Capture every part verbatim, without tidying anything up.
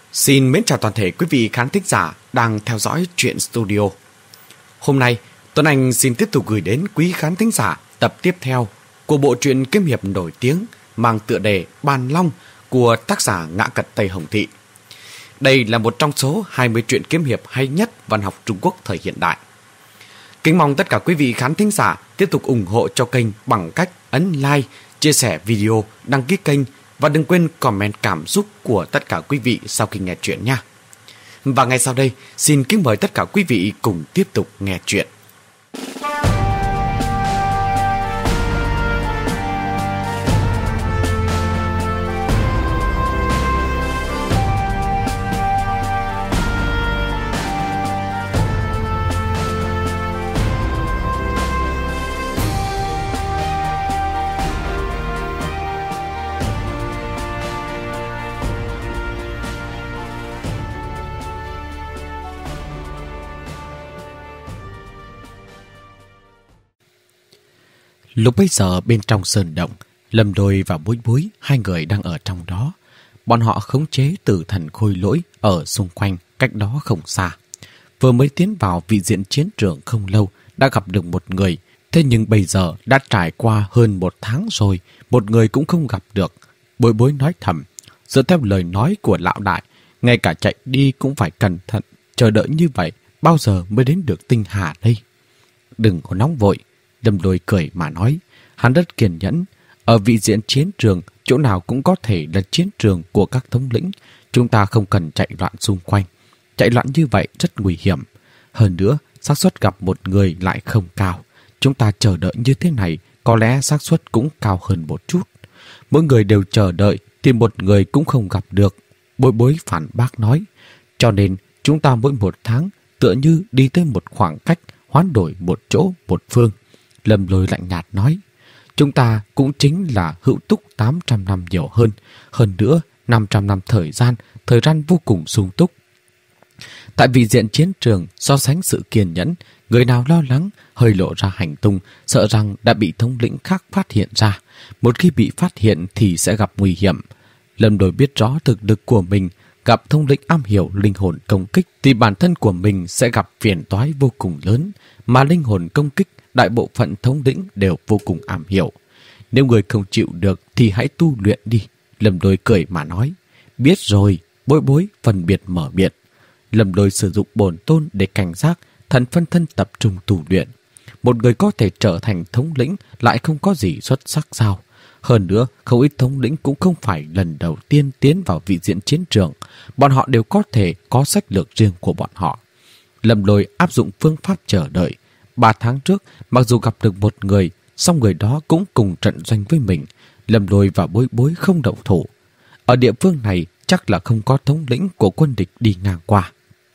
Xin mến chào toàn thể quý vị khán thính giả đang theo dõi Truyện Studio. Hôm nay, Tuấn Anh xin tiếp tục gửi đến quý khán thính giả tập tiếp theo của bộ truyện kiếm hiệp nổi tiếng mang tựa đề Bàn Long của tác giả Ngã Cật Tây Hồng Thị. Đây là một trong số hai mươi truyện kiếm hiệp hay nhất văn học Trung Quốc thời hiện đại. Kính mong tất cả quý vị khán thính giả tiếp tục ủng hộ cho kênh bằng cách ấn like, chia sẻ video, đăng ký kênh và đừng quên comment cảm xúc của tất cả quý vị sau khi nghe chuyện nha. Và ngay sau đây, xin kính mời tất cả quý vị cùng tiếp tục nghe chuyện. Lúc bấy giờ bên trong sơn động, Lâm Đôi và Bối Bối hai người đang ở trong đó. Bọn họ khống chế tử thần khôi lỗi ở xung quanh, cách đó không xa. Vừa mới tiến vào vị diện chiến trường không lâu đã gặp được một người. Thế nhưng bây giờ đã trải qua hơn một tháng rồi, một người cũng không gặp được. Bối Bối nói thầm, dựa theo lời nói của lão đại, ngay cả chạy đi cũng phải cẩn thận, chờ đợi như vậy, bao giờ mới đến được Tinh Hà đây? Đừng có nóng vội. Lâm Đôi cười mà nói, hắn rất kiên nhẫn. Ở vị diện chiến trường, chỗ nào cũng có thể là chiến trường của các thống lĩnh. Chúng ta không cần chạy loạn xung quanh. Chạy loạn như vậy rất nguy hiểm. Hơn nữa, xác suất gặp một người lại không cao. Chúng ta chờ đợi như thế này, có lẽ xác suất cũng cao hơn một chút. Mỗi người đều chờ đợi, thì một người cũng không gặp được. Bối Bối phản bác nói, cho nên chúng ta mỗi một tháng tựa như đi tới một khoảng cách, hoán đổi một chỗ, một phương. Lâm Lôi lạnh nhạt nói, chúng ta cũng chính là hữu túc tám trăm năm nhiều hơn. Hơn nữa, năm trăm năm thời gian, thời gian vô cùng sung túc. Tại vị diện chiến trường, so sánh sự kiên nhẫn, người nào lo lắng, hơi lộ ra hành tung, sợ rằng đã bị thống lĩnh khác phát hiện ra. Một khi bị phát hiện thì sẽ gặp nguy hiểm. Lâm Đôi biết rõ thực lực của mình, gặp thống lĩnh am hiểu linh hồn công kích thì bản thân của mình sẽ gặp phiền toái vô cùng lớn, mà linh hồn công kích đại bộ phận thống lĩnh đều vô cùng am hiểu. Nếu người không chịu được thì hãy tu luyện đi. Lâm Đôi cười mà nói, biết rồi. Bối Bối phân biệt mở miệng. Lâm Đôi sử dụng bổn tôn để cảnh giác, thần phân thân tập trung tu luyện. Một người có thể trở thành thống lĩnh lại không có gì xuất sắc sao? Hơn nữa, không ít thống lĩnh cũng không phải lần đầu tiên tiến vào vị diện chiến trường. Bọn họ đều có thể có sách lược riêng của bọn họ. Lâm Đôi áp dụng phương pháp chờ đợi. Ba tháng trước, mặc dù gặp được một người, song người đó cũng cùng trận doanh với mình. Lâm Đôi và Bối Bối không động thủ. Ở địa phương này chắc là không có thống lĩnh của quân địch đi ngang qua.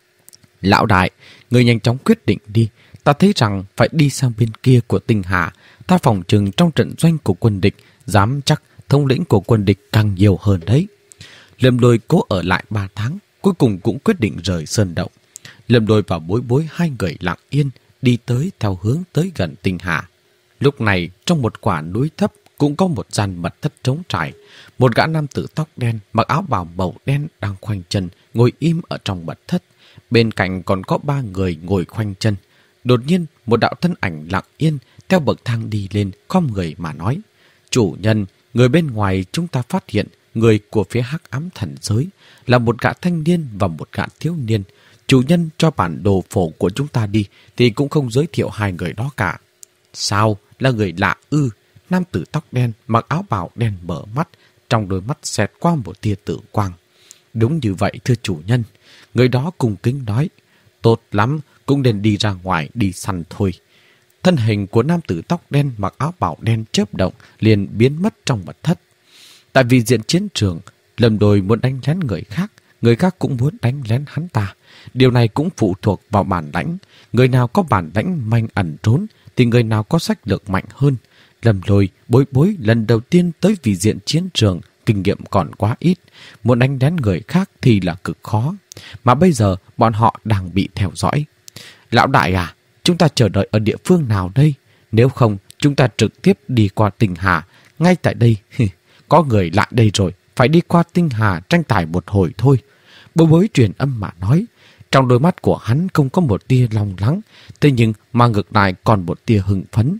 Lão đại, người nhanh chóng quyết định đi. Ta thấy rằng phải đi sang bên kia của Tinh Hà. Ta phòng trừng trong trận doanh của quân địch, dám chắc thống lĩnh của quân địch càng nhiều hơn đấy. Lâm Đôi cố ở lại ba tháng, cuối cùng cũng quyết định rời sơn động. Lâm Đôi và Bối Bối hai người lặng yên đi tới theo hướng tới gần Tinh Hà. Lúc này, trong một quả núi thấp cũng có một gian mật thất trống trải. Một gã nam tử tóc đen, mặc áo bào màu đen đang khoanh chân, ngồi im ở trong mật thất. Bên cạnh còn có ba người ngồi khoanh chân. Đột nhiên, một đạo thân ảnh lặng yên theo bậc thang đi lên, khom người mà nói, chủ nhân, người bên ngoài chúng ta phát hiện người của phía Hắc Ám Thần Giới là một gã thanh niên và một gã thiếu niên. Chủ nhân cho bản đồ phổ của chúng ta đi thì cũng không giới thiệu hai người đó cả. Sao? Là người lạ ư? Nam tử tóc đen mặc áo bào đen mở mắt, trong đôi mắt xẹt qua một tia tử quang. Đúng như vậy thưa chủ nhân. Người đó cung kính nói, tốt lắm, cũng nên đi ra ngoài đi săn thôi. Thân hình của nam tử tóc đen mặc áo bào đen chớp động liền biến mất trong mật thất. Tại vì diện chiến trường, Lâm Đôi muốn đánh lén người khác, người khác cũng muốn đánh lén hắn ta. Điều này cũng phụ thuộc vào bản lãnh. Người nào có bản lãnh manh ẩn trốn thì người nào có sách lược mạnh hơn. Lâm Đôi, Bối Bối lần đầu tiên tới vị diện chiến trường, kinh nghiệm còn quá ít. Muốn đánh lén người khác thì là cực khó. Mà bây giờ bọn họ đang bị theo dõi. Lão đại à, chúng ta chờ đợi ở địa phương nào đây? Nếu không, chúng ta trực tiếp đi qua Tinh Hà. Ngay tại đây, có người lại đây rồi, phải đi qua Tinh Hà tranh tài một hồi thôi. Bối bối truyền âm mà nói. Trong đôi mắt của hắn không có một tia lòng lắng, thế nhưng mà ngược lại còn một tia hưng phấn.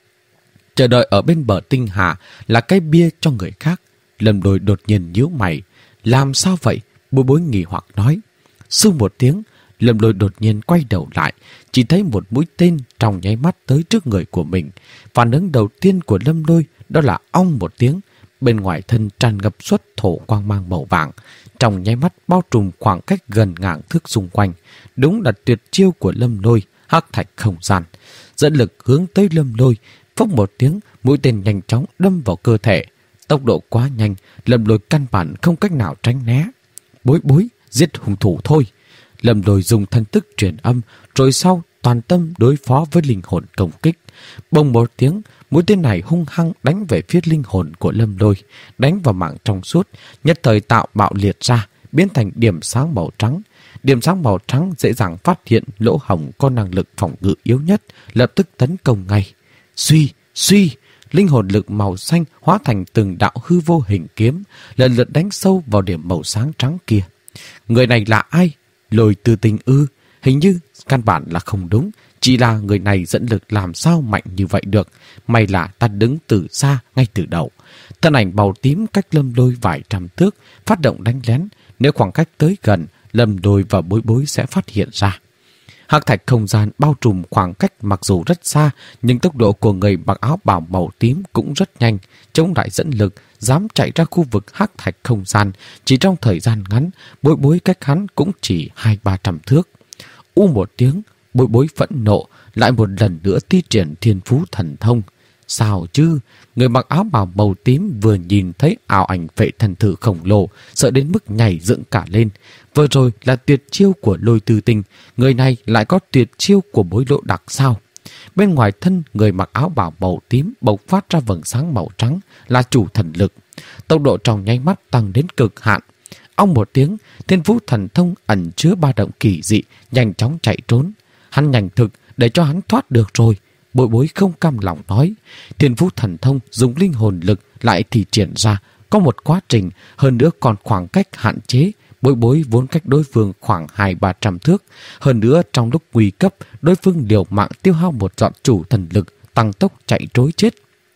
Chờ đợi ở bên bờ tinh hà là cái bia cho người khác. Lâm Lôi đột nhiên nhíu mày. Làm sao vậy? Bối bối nghi hoặc nói. Sư một tiếng, Lâm Lôi đột nhiên quay đầu lại, chỉ thấy một mũi tên trong nháy mắt tới trước người của mình. Phản ứng đầu tiên của Lâm Lôi đó là ong một tiếng, bên ngoài thân tràn ngập xuất thổ quang mang màu vàng, trong nháy mắt bao trùm khoảng cách gần ngàn thước xung quanh. Đúng là tuyệt chiêu của Lâm Lôi, hắc thạch không gian. Dẫn lực hướng tới Lâm Lôi, phốc một tiếng, mũi tên nhanh chóng đâm vào cơ thể. Tốc độ quá nhanh, Lâm Lôi căn bản không cách nào tránh né. Bối bối, giết hung thủ thôi. Lâm Lôi dùng thân tức truyền âm, rồi sau toàn tâm đối phó với linh hồn công kích. Bông một tiếng, mũi tên này hung hăng đánh về phía linh hồn của Lâm Lôi, đánh vào mảng trong suốt, nhất thời tạo bạo liệt ra, biến thành điểm sáng màu trắng. Điểm sáng màu trắng dễ dàng phát hiện lỗ hổng có năng lực phòng ngự yếu nhất, lập tức tấn công ngay. Suy, suy, linh hồn lực màu xanh hóa thành từng đạo hư vô hình kiếm, lần lượt đánh sâu vào điểm màu sáng trắng kia. Người này là ai? Lôi Tư Tinh ư? Hình như căn bản là không đúng, chỉ là người này dẫn lực làm sao mạnh như vậy được. May là ta đứng từ xa ngay từ đầu. Thân ảnh màu tím cách Lâm Lôi vài trăm thước, phát động đánh lén. Nếu khoảng cách tới gần, Lâm Lôi và Bối Bối sẽ phát hiện ra. Hắc thạch không gian bao trùm khoảng cách mặc dù rất xa, nhưng tốc độ của người mặc áo bào màu tím cũng rất nhanh. Chống lại dẫn lực, dám chạy ra khu vực hắc thạch không gian, chỉ trong thời gian ngắn, Bối Bối cách hắn cũng chỉ hai ba trăm thước. U một tiếng, Bối Bối phẫn nộ, lại một lần nữa thi triển thiên phú thần thông. Sao chứ? Người mặc áo bào màu tím vừa nhìn thấy ảo ảnh vệ thần thử khổng lồ, sợ đến mức nhảy dựng cả lên. Vừa rồi là tuyệt chiêu của Lôi Tư Tinh, người này lại có tuyệt chiêu của Bối Lộ Đặc sao? Bên ngoài thân người mặc áo bào màu tím bộc phát ra vầng sáng màu trắng là chủ thần lực. Tốc độ trong nháy mắt tăng đến cực hạn. Ong một tiếng, thiên phú thần thông ẩn chứa ba động kỳ dị, nhanh chóng chạy trốn. Hắn nhanh thực để cho hắn thoát được rồi. Bối Bối không cam lòng nói. Thiên phú thần thông dùng linh hồn lực lại thì triển ra, có một quá trình, hơn nữa còn khoảng cách hạn chế. Bối Bối vốn cách đối phương khoảng hai ba trăm thước. Hơn nữa trong lúc nguy cấp, đối phương liều mạng tiêu hao một giọt chủ thần lực, tăng tốc chạy trối chết.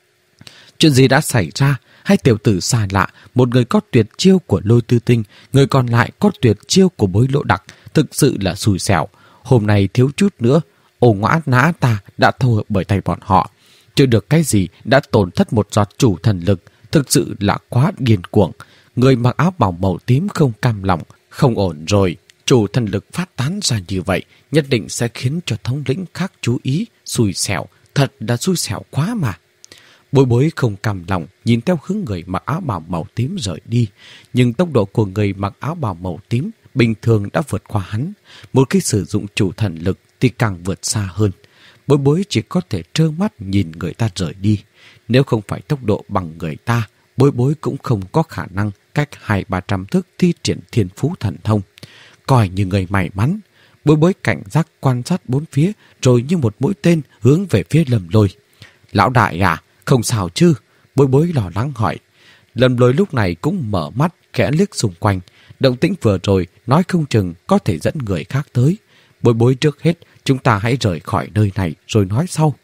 Chuyện gì đã xảy ra? Hai tiểu tử xa lạ, một người có tuyệt chiêu của Lôi Tư Tinh, người còn lại có tuyệt chiêu của Bối Lộ Đặc, thực sự là xui xẻo. Hôm nay thiếu chút nữa, ổ ngõa nã ta đã thua bởi tay bọn họ. Chưa được cái gì đã tổn thất một giọt chủ thần lực, thực sự là quá điên cuồng. Người mặc áo bào màu tím không cam lòng, không ổn rồi. Chủ thần lực phát tán ra như vậy, nhất định sẽ khiến cho thống lĩnh khác chú ý, xui xẻo, thật là xui xẻo quá mà. Bối Bối không cam lòng, nhìn theo hướng người mặc áo bào màu tím rời đi, nhưng tốc độ của người mặc áo bào màu tím bình thường đã vượt qua hắn. Một khi sử dụng chủ thần lực thì càng vượt xa hơn. Bối Bối chỉ có thể trơ mắt nhìn người ta rời đi. Nếu không phải tốc độ bằng người ta, Bối Bối cũng không có khả năng cách hai ba trăm thước thi triển thiên phú thần thông. Coi như người may mắn, Bối Bối cảnh giác quan sát bốn phía, rồi như một mũi tên hướng về phía Lâm Lôi. Lão đại à, không sao chứ? Bối Bối lo lắng hỏi. Lâm Lôi lúc này cũng mở mắt, khẽ liếc xung quanh. Động tĩnh vừa rồi nói không chừng có thể dẫn người khác tới. Bối Bối, trước hết chúng ta hãy rời khỏi nơi này rồi nói sau.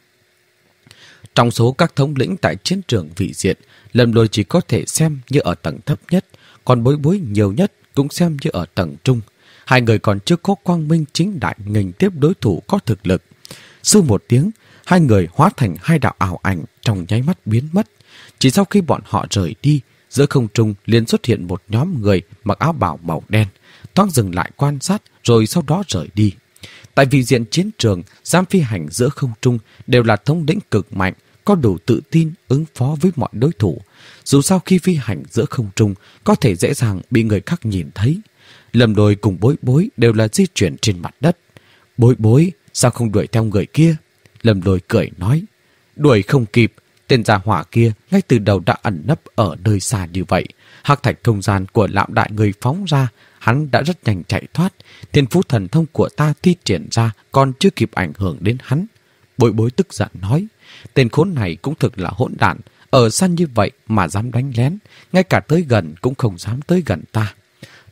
Trong số các thống lĩnh tại chiến trường vị diện, Lâm Lôi chỉ có thể xem như ở tầng thấp nhất, còn Bối Bối nhiều nhất cũng xem như ở tầng trung. Hai người còn chưa có quang minh chính đại nghênh tiếp đối thủ có thực lực. Sư một tiếng, hai người hóa thành hai đạo ảo ảnh trong nháy mắt biến mất. Chỉ sau khi bọn họ rời đi, giữa không trung liền xuất hiện một nhóm người mặc áo bào màu đen, thoáng dừng lại quan sát rồi sau đó rời đi. Tại vị diện chiến trường, dám phi hành giữa không trung đều là thống lĩnh cực mạnh, có đủ tự tin ứng phó với mọi đối thủ. Dù sao khi phi hành giữa không trung có thể dễ dàng bị người khác nhìn thấy. Lâm Lôi cùng Bối Bối đều là di chuyển trên mặt đất. Bối Bối, sao không đuổi theo người kia? Lâm Lôi cười nói. Đuổi không kịp, tên gia hỏa kia ngay từ đầu đã ẩn nấp ở nơi xa như vậy. Hắc thạch không gian của lão đại người phóng ra, hắn đã rất nhanh chạy thoát. Thiên phú thần thông của ta thi triển ra còn chưa kịp ảnh hưởng đến hắn. Bối Bối tức giận nói. Tên khốn này cũng thực là hỗn đản, ở xa như vậy mà dám đánh lén, ngay cả tới gần cũng không dám tới gần ta.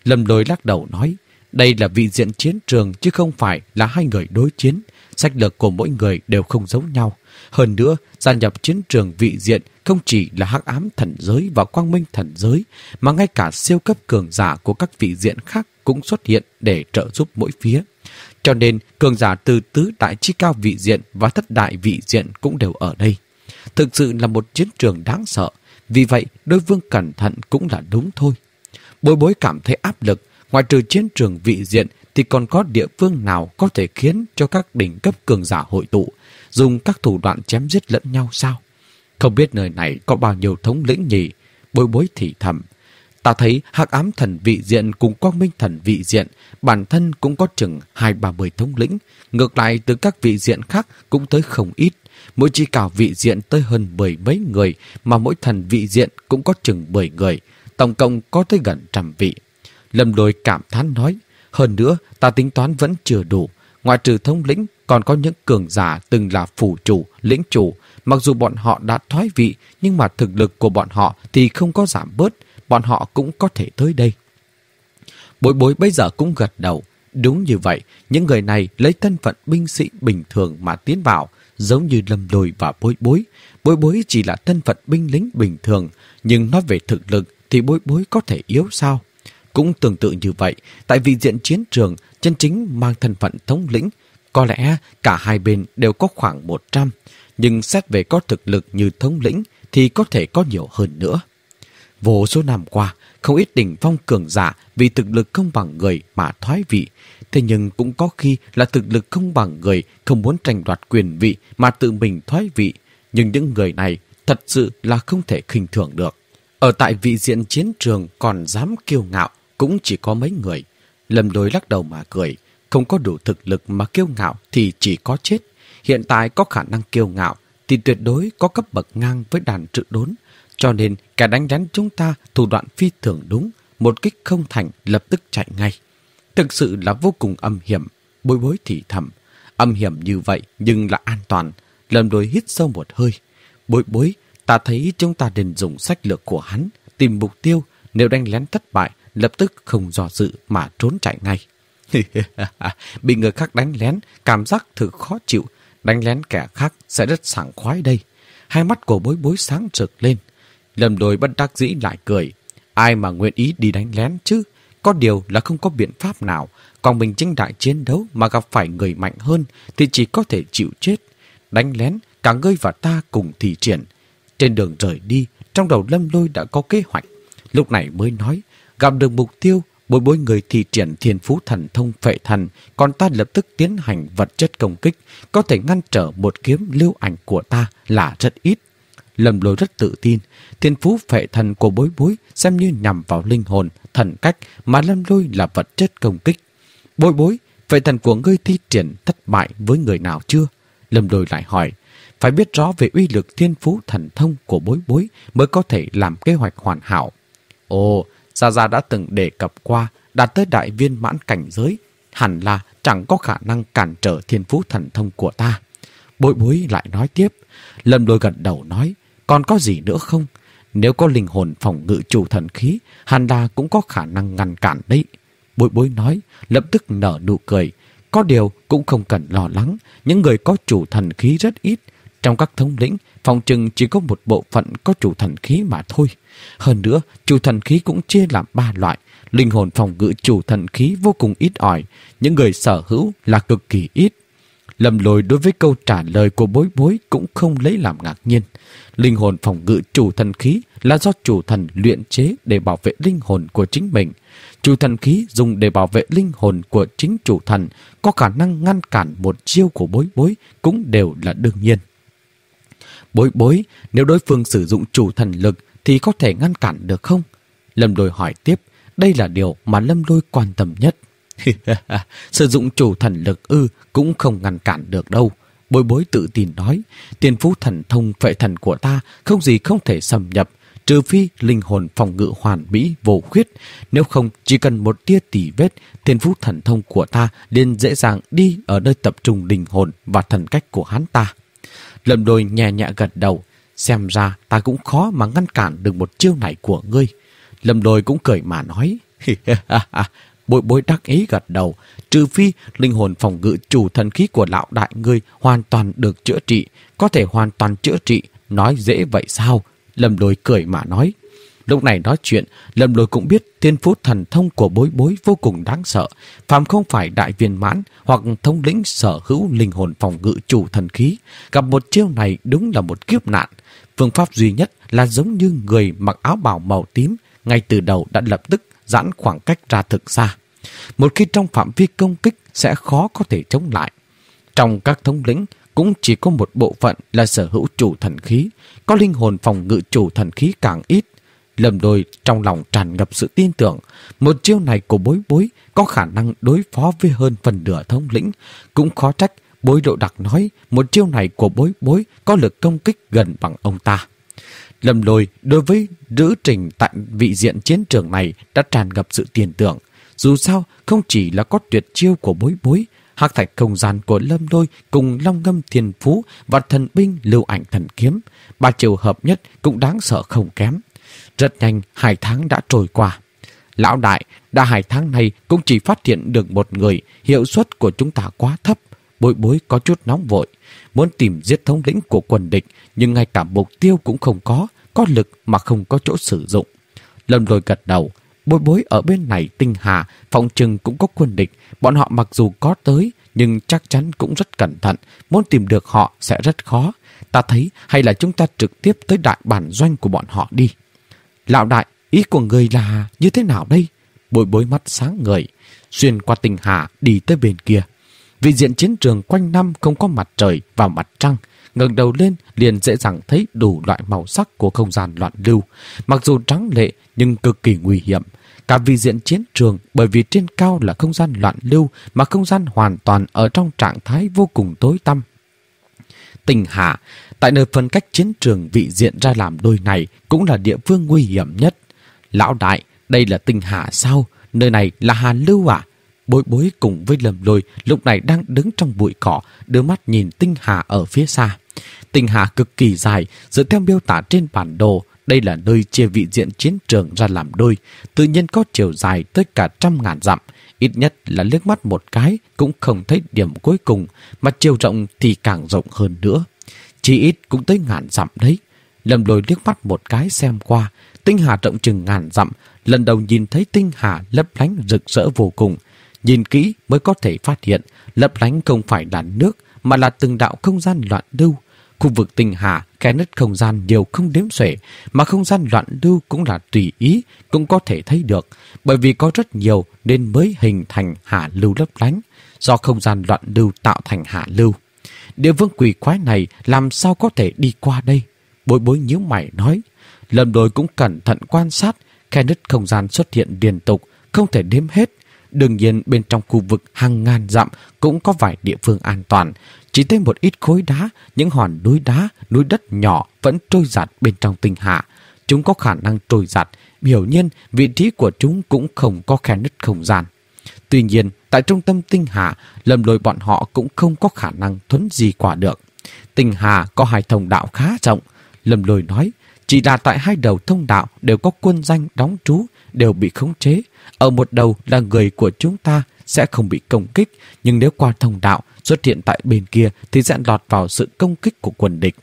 Lâm Lôi lắc đầu nói, đây là vị diện chiến trường chứ không phải là hai người đối chiến. Sách lược của mỗi người đều không giống nhau. Hơn nữa, gia nhập chiến trường vị diện không chỉ là hắc ám thần giới và quang minh thần giới, mà ngay cả siêu cấp cường giả của các vị diện khác cũng xuất hiện để trợ giúp mỗi phía. Cho nên, cường giả từ tứ đại chi cao vị diện và thất đại vị diện cũng đều ở đây. Thực sự là một chiến trường đáng sợ. Vì vậy, đối phương cẩn thận cũng là đúng thôi. Bối Bối cảm thấy áp lực. Ngoài trừ chiến trường vị diện thì còn có địa phương nào có thể khiến cho các đỉnh cấp cường giả hội tụ, dùng các thủ đoạn chém giết lẫn nhau sao? Không biết nơi này có bao nhiêu thống lĩnh nhỉ? Bối Bối thì thầm. Ta thấy hắc ám thần vị diện cùng quang minh thần vị diện bản thân cũng có chừng hai ba mươi thống lĩnh. Ngược lại từ các vị diện khác cũng tới không ít. Mỗi chi cao vị diện tới hơn mười mấy người, mà mỗi thần vị diện cũng có chừng mười người. Tổng cộng có tới gần trăm vị. Lâm Lôi cảm thán nói, hơn nữa ta tính toán vẫn chưa đủ. Ngoài trừ thống lĩnh còn có những cường giả từng là phủ chủ, lĩnh chủ. Mặc dù bọn họ đã thoái vị, nhưng mà thực lực của bọn họ thì không có giảm bớt. Bọn họ cũng có thể tới đây. Bối Bối bây giờ cũng gật đầu. Đúng như vậy, những người này lấy thân phận binh sĩ bình thường mà tiến vào, giống như Lâm Lôi và Bối Bối. Bối Bối chỉ là thân phận binh lính bình thường, nhưng nói về thực lực thì Bối Bối có thể yếu sao? Cũng tương tự như vậy, tại vị diện chiến trường, chân chính mang thân phận thống lĩnh, có lẽ cả hai bên đều có khoảng một trăm, nhưng xét về có thực lực như thống lĩnh thì có thể có nhiều hơn nữa. Vô số năm qua, không ít đỉnh phong cường giả vì thực lực không bằng người mà thoái vị. Thế nhưng cũng có khi là thực lực không bằng người, không muốn tranh đoạt quyền vị mà tự mình thoái vị. Nhưng những người này thật sự là không thể khinh thường được. Ở tại vị diện chiến trường còn dám kiêu ngạo cũng chỉ có mấy người. Lâm Lôi lắc đầu mà cười. Không có đủ thực lực mà kiêu ngạo thì chỉ có chết. Hiện tại có khả năng kiêu ngạo thì tuyệt đối có cấp bậc ngang với đàn trự đốn. Cho nên kẻ đánh lén chúng ta thủ đoạn phi thường đúng, một kích không thành lập tức chạy ngay. Thực sự là vô cùng âm hiểm. Bối Bối thì thầm. Âm hiểm như vậy nhưng là an toàn. Lâm Lôi hít sâu một hơi. Bối Bối, ta thấy chúng ta nên dùng sách lược của hắn, tìm mục tiêu, nếu đánh lén thất bại, lập tức không dò dự mà trốn chạy ngay. Bị người khác đánh lén, cảm giác thực khó chịu, đánh lén kẻ khác sẽ rất sảng khoái đây. Hai mắt của Bối Bối sáng rực lên. Lâm Lôi bất đắc dĩ lại cười. Ai mà nguyện ý đi đánh lén chứ? Có điều là không có biện pháp nào. Còn mình chính đại chiến đấu mà gặp phải người mạnh hơn thì chỉ có thể chịu chết. Đánh lén, cả ngươi và ta cùng thi triển. Trên đường rời đi, trong đầu Lâm Lôi đã có kế hoạch. Lúc này mới nói, gặp được mục tiêu, Bối Bối người thi triển thiên phú thần thông phệ thần, còn ta lập tức tiến hành vật chất công kích, có thể ngăn trở một kiếm lưu ảnh của ta là rất ít. Lâm Lôi rất tự tin, thiên phú phệ thần của Bối Bối xem như nhằm vào linh hồn, thần cách mà Lâm Lôi là vật chất công kích. Bối Bối, phệ thần của ngươi thi triển thất bại với người nào chưa? Lâm Lôi lại hỏi. Phải biết rõ về uy lực thiên phú thần thông của Bối Bối mới có thể làm kế hoạch hoàn hảo. Ồ, Gia Gia đã từng đề cập qua, đạt tới đại viên mãn cảnh giới, hẳn là chẳng có khả năng cản trở thiên phú thần thông của ta. Bối Bối lại nói tiếp. Lâm Lôi gật đầu nói, còn có gì nữa không? Nếu có linh hồn phòng ngự chủ thần khí, hẳn là cũng có khả năng ngăn cản đấy. Bối Bối nói, lập tức nở nụ cười. Có điều cũng không cần lo lắng, những người có chủ thần khí rất ít. Trong các thống lĩnh, phòng trừng chỉ có một bộ phận có chủ thần khí mà thôi. Hơn nữa, chủ thần khí cũng chia làm ba loại. Linh hồn phòng ngự chủ thần khí vô cùng ít ỏi, những người sở hữu là cực kỳ ít. Lâm Lôi đối với câu trả lời của Bối Bối cũng không lấy làm ngạc nhiên. Linh hồn phòng ngự chủ thần khí là do chủ thần luyện chế để bảo vệ linh hồn của chính mình. Chủ thần khí dùng để bảo vệ linh hồn của chính chủ thần, có khả năng ngăn cản một chiêu của Bối Bối cũng đều là đương nhiên. Bối Bối, nếu đối phương sử dụng chủ thần lực thì có thể ngăn cản được không? Lâm Lôi hỏi tiếp, đây là điều mà Lâm Lôi quan tâm nhất. Sử dụng chủ thần lực ư cũng không ngăn cản được đâu. Bối Bối tự tin nói, tiền phú thần thông phệ thần của ta không gì không thể xâm nhập, trừ phi linh hồn phòng ngự hoàn mỹ vô khuyết. Nếu không, chỉ cần một tia tỉ vết, tiền phú thần thông của ta liền dễ dàng đi ở nơi tập trung linh hồn và thần cách của hắn ta. Lâm Lôi nhẹ nhẹ gật đầu, xem ra ta cũng khó mà ngăn cản được một chiêu này của ngươi. Lâm Lôi cũng cười mà nói, Bối bối đắc ý gật đầu. Trừ phi linh hồn phòng ngự chủ thần khí của lão đại ngươi hoàn toàn được chữa trị. Có thể hoàn toàn chữa trị. Nói dễ vậy sao? Lâm Lôi cười mà nói. Lúc này nói chuyện, Lâm Lôi cũng biết thiên phú thần thông của bối bối vô cùng đáng sợ. Phàm không phải đại viên mãn hoặc thống lĩnh sở hữu linh hồn phòng ngự chủ thần khí, gặp một chiêu này đúng là một kiếp nạn. Phương pháp duy nhất là giống như người mặc áo bào màu tím, ngay từ đầu đã lập tức giãn khoảng cách ra thực xa. Một khi trong phạm vi công kích sẽ khó có thể chống lại. Trong các thống lĩnh cũng chỉ có một bộ phận là sở hữu chủ thần khí, có linh hồn phòng ngự chủ thần khí càng ít. Lâm Lôi trong lòng tràn ngập sự tin tưởng, một chiêu này của bối bối có khả năng đối phó với hơn phần nửa thống lĩnh. Cũng khó trách Bối Độ Đặc nói một chiêu này của bối bối có lực công kích gần bằng ông ta. Lâm Lôi đối với lữ trình tại vị diện chiến trường này đã tràn ngập sự tin tưởng. Dù sao không chỉ là có tuyệt chiêu của bối bối, hắc thạch không gian của Lâm Lôi cùng long ngâm thiên phú và thần binh lưu ảnh thần kiếm, ba chiêu hợp nhất cũng đáng sợ không kém. Rất nhanh hai tháng đã trôi qua. Lão đại, đã hai tháng này cũng chỉ phát hiện được một người, hiệu suất của chúng ta quá thấp. Bối bối có chút nóng vội, muốn tìm giết thống lĩnh của quân địch, nhưng ngay cả mục tiêu cũng không có, có lực mà không có chỗ sử dụng. Lâm Lôi gật đầu. Bối bối ở bên này Tinh Hà, phòng trừng cũng có quân địch. Bọn họ mặc dù có tới, nhưng chắc chắn cũng rất cẩn thận. Muốn tìm được họ sẽ rất khó. Ta thấy hay là chúng ta trực tiếp tới đại bản doanh của bọn họ đi. Lão đại, ý của người là như thế nào đây? Bối bối mắt sáng ngời, xuyên qua Tinh Hà đi tới bên kia. Vị diện chiến trường quanh năm không có mặt trời và mặt trăng. Ngẩng đầu lên liền dễ dàng thấy đủ loại màu sắc của không gian loạn lưu. Mặc dù trắng lệ nhưng cực kỳ nguy hiểm. Cả vị diện chiến trường bởi vì trên cao là không gian loạn lưu mà không gian hoàn toàn ở trong trạng thái vô cùng tối tăm. Tinh Hà, tại nơi phân cách chiến trường vị diện ra làm đôi này cũng là địa phương nguy hiểm nhất. Lão đại, đây là Tinh Hà sao? Nơi này là Hàn Lưu à? Bối bối cùng với Lâm Lôi lúc này đang đứng trong bụi cỏ, đưa mắt nhìn Tinh Hà ở phía xa. Tinh Hà cực kỳ dài, dựa theo miêu tả trên bản đồ, đây là nơi chia vị diện chiến trường ra làm đôi, tự nhiên có chiều dài tới cả trăm ngàn dặm, ít nhất là liếc mắt một cái cũng không thấy điểm cuối cùng, mà chiều rộng thì càng rộng hơn nữa. Chỉ ít cũng tới ngàn dặm đấy. Lâm Lôi liếc mắt một cái xem qua, Tinh Hà rộng chừng ngàn dặm, lần đầu nhìn thấy Tinh Hà lấp lánh rực rỡ vô cùng. Nhìn kỹ mới có thể phát hiện, lấp lánh không phải là nước mà là từng đạo không gian loạn lưu. Khu vực Tinh Hà, khe nứt không gian nhiều không đếm xuể, mà không gian loạn lưu cũng là tùy ý, cũng có thể thấy được, bởi vì có rất nhiều nên mới hình thành hạ lưu lấp lánh, do không gian loạn lưu tạo thành hạ lưu. Địa vương quỷ quái này làm sao có thể đi qua đây? Bối bối nhíu mày nói. Lâm Lôi cũng cẩn thận quan sát, khe nứt không gian xuất hiện liên tục, không thể đếm hết. Đương nhiên bên trong khu vực hàng ngàn dặm cũng có vài địa phương an toàn. Chỉ thêm một ít khối đá, những hòn núi đá, núi đất nhỏ vẫn trôi giạt bên trong Tinh Hà. Chúng có khả năng trôi giạt, biểu nhiên vị trí của chúng cũng không có khe nứt không gian. Tuy nhiên, tại trung tâm Tinh Hà, Lâm Lôi bọn họ cũng không có khả năng thuấn gì qua được. Tinh Hà có hai thông đạo khá rộng, Lâm Lôi nói, chỉ là tại hai đầu thông đạo đều có quân danh đóng trú, đều bị khống chế. Ở một đầu là người của chúng ta sẽ không bị công kích, nhưng nếu qua thông đạo xuất hiện tại bên kia thì sẽ lọt vào sự công kích của quân địch.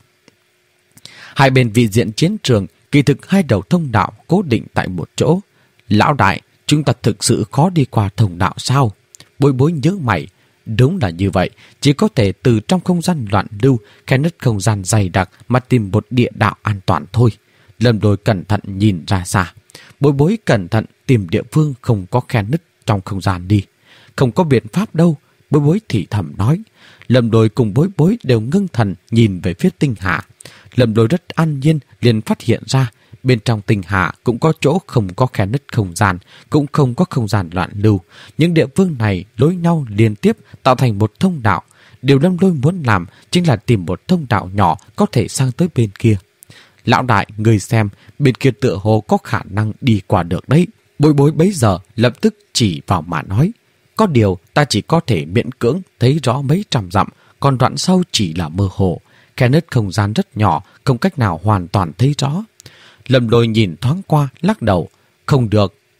Hai bên vị diện chiến trường, kỳ thực hai đầu thông đạo cố định tại một chỗ. Lão đại, chúng ta thực sự khó đi qua thông đạo sao? Bối bối nhớ mày. Đúng là như vậy, chỉ có thể từ trong không gian loạn lưu, khe nứt không gian dày đặc mà tìm một địa đạo an toàn thôi. Lâm Lôi cẩn thận nhìn ra xa. Bối bối cẩn thận tìm địa phương không có khe nứt trong không gian đi. Không có biện pháp đâu, bối bối thì thầm nói. Lâm Lôi cùng bối bối đều ngưng thần nhìn về phía Tinh Hà. Lâm Lôi rất an nhiên liền phát hiện ra bên trong Tinh Hà cũng có chỗ không có khe nứt không gian, cũng không có không gian loạn lưu. Những địa phương này nối nhau liên tiếp tạo thành một thông đạo. Điều Lâm Lôi muốn làm chính là tìm một thông đạo nhỏ có thể sang tới bên kia. Lão đại, người xem, bên kia tựa hồ có khả năng đi qua được đấy. Bối bối bấy giờ lập tức chỉ vào mà nói. Có điều ta chỉ có thể miễn cưỡng thấy rõ mấy trăm dặm, còn đoạn sau chỉ là mơ hồ. Khe nứt không gian rất nhỏ, không cách nào hoàn toàn thấy rõ. Lâm Lôi nhìn thoáng qua, lắc đầu. Không được,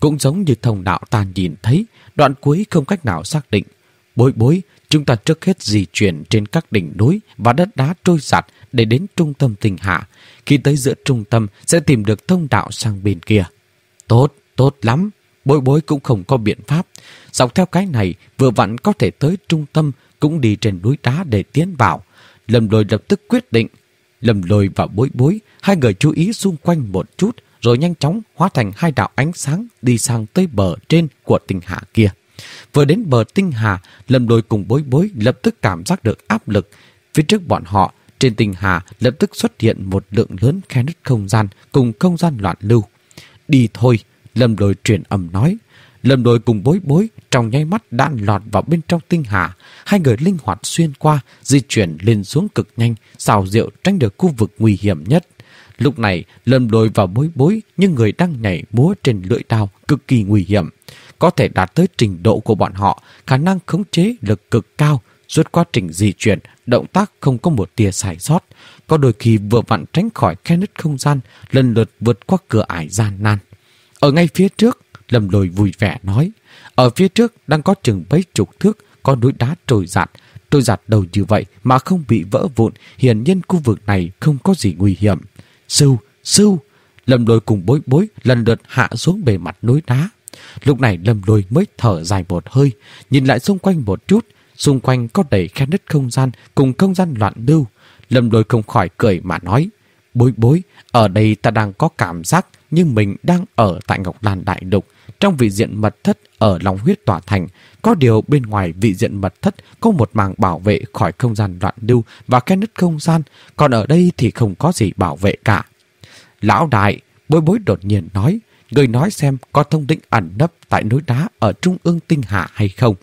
cũng giống như thông đạo ta nhìn thấy, đoạn cuối không cách nào xác định. Bối bối, chúng ta trước hết di chuyển trên các đỉnh núi và đất đá trôi giạt để đến trung tâm tinh hà. Khi tới giữa trung tâm sẽ tìm được thông đạo sang bên kia. Tốt, tốt lắm. Bối bối cũng không có biện pháp. Dọc theo cái này vừa vặn có thể tới trung tâm, cũng đi trên núi đá để tiến vào. Lâm Lôi lập tức quyết định. Lâm Lôi và Bối Bối, hai người chú ý xung quanh một chút, rồi nhanh chóng hóa thành hai đạo ánh sáng đi sang tới bờ trên của tinh hà kia. Vừa đến bờ tinh hà, Lâm Lôi cùng Bối Bối lập tức cảm giác được áp lực. Phía trước bọn họ, trên tinh hà lập tức xuất hiện một lượng lớn khe nứt không gian cùng không gian loạn lưu. Đi thôi, Lâm Lôi truyền âm nói. Lâm Lôi cùng Bối Bối trong nháy mắt đã lọt vào bên trong tinh hà. Hai người linh hoạt xuyên qua, di chuyển lên xuống cực nhanh, xào rượu tránh được khu vực nguy hiểm nhất. Lúc này, Lâm Lôi và Bối Bối như người đang nhảy múa trên lưỡi đao, cực kỳ nguy hiểm. Có thể đạt tới trình độ của bọn họ, khả năng khống chế lực cực cao. Suốt quá trình di chuyển, động tác không có một tia sai sót. Có đôi khi vừa vặn tránh khỏi khe nứt không gian, lần lượt vượt qua cửa ải gian nan. Ở ngay phía trước, Lâm Lôi vui vẻ nói, ở phía trước đang có chừng mấy chục thước, có núi đá trôi giạt. Trôi giạt đầu như vậy mà không bị vỡ vụn, hiển nhiên khu vực này không có gì nguy hiểm. Sưu, sưu, Lâm Lôi cùng Bối Bối lần lượt hạ xuống bề mặt núi đá. Lúc này Lâm Lôi mới thở dài một hơi, nhìn lại xung quanh một chút. Xung quanh có đầy khe nứt không gian cùng không gian loạn lưu. Lâm Lôi không khỏi cười mà nói, Bối Bối, ở đây ta đang có cảm giác như mình đang ở tại Ngọc Lan Đại Lục, trong vị diện mật thất ở Long Huyết Tòa Thành. Có điều bên ngoài vị diện mật thất có một màng bảo vệ khỏi không gian loạn lưu và khe nứt không gian, còn ở đây thì không có gì bảo vệ cả. Lão đại, Bối Bối đột nhiên nói, người nói xem có thông tĩnh ẩn nấp tại núi đá ở trung ương tinh hà hay không.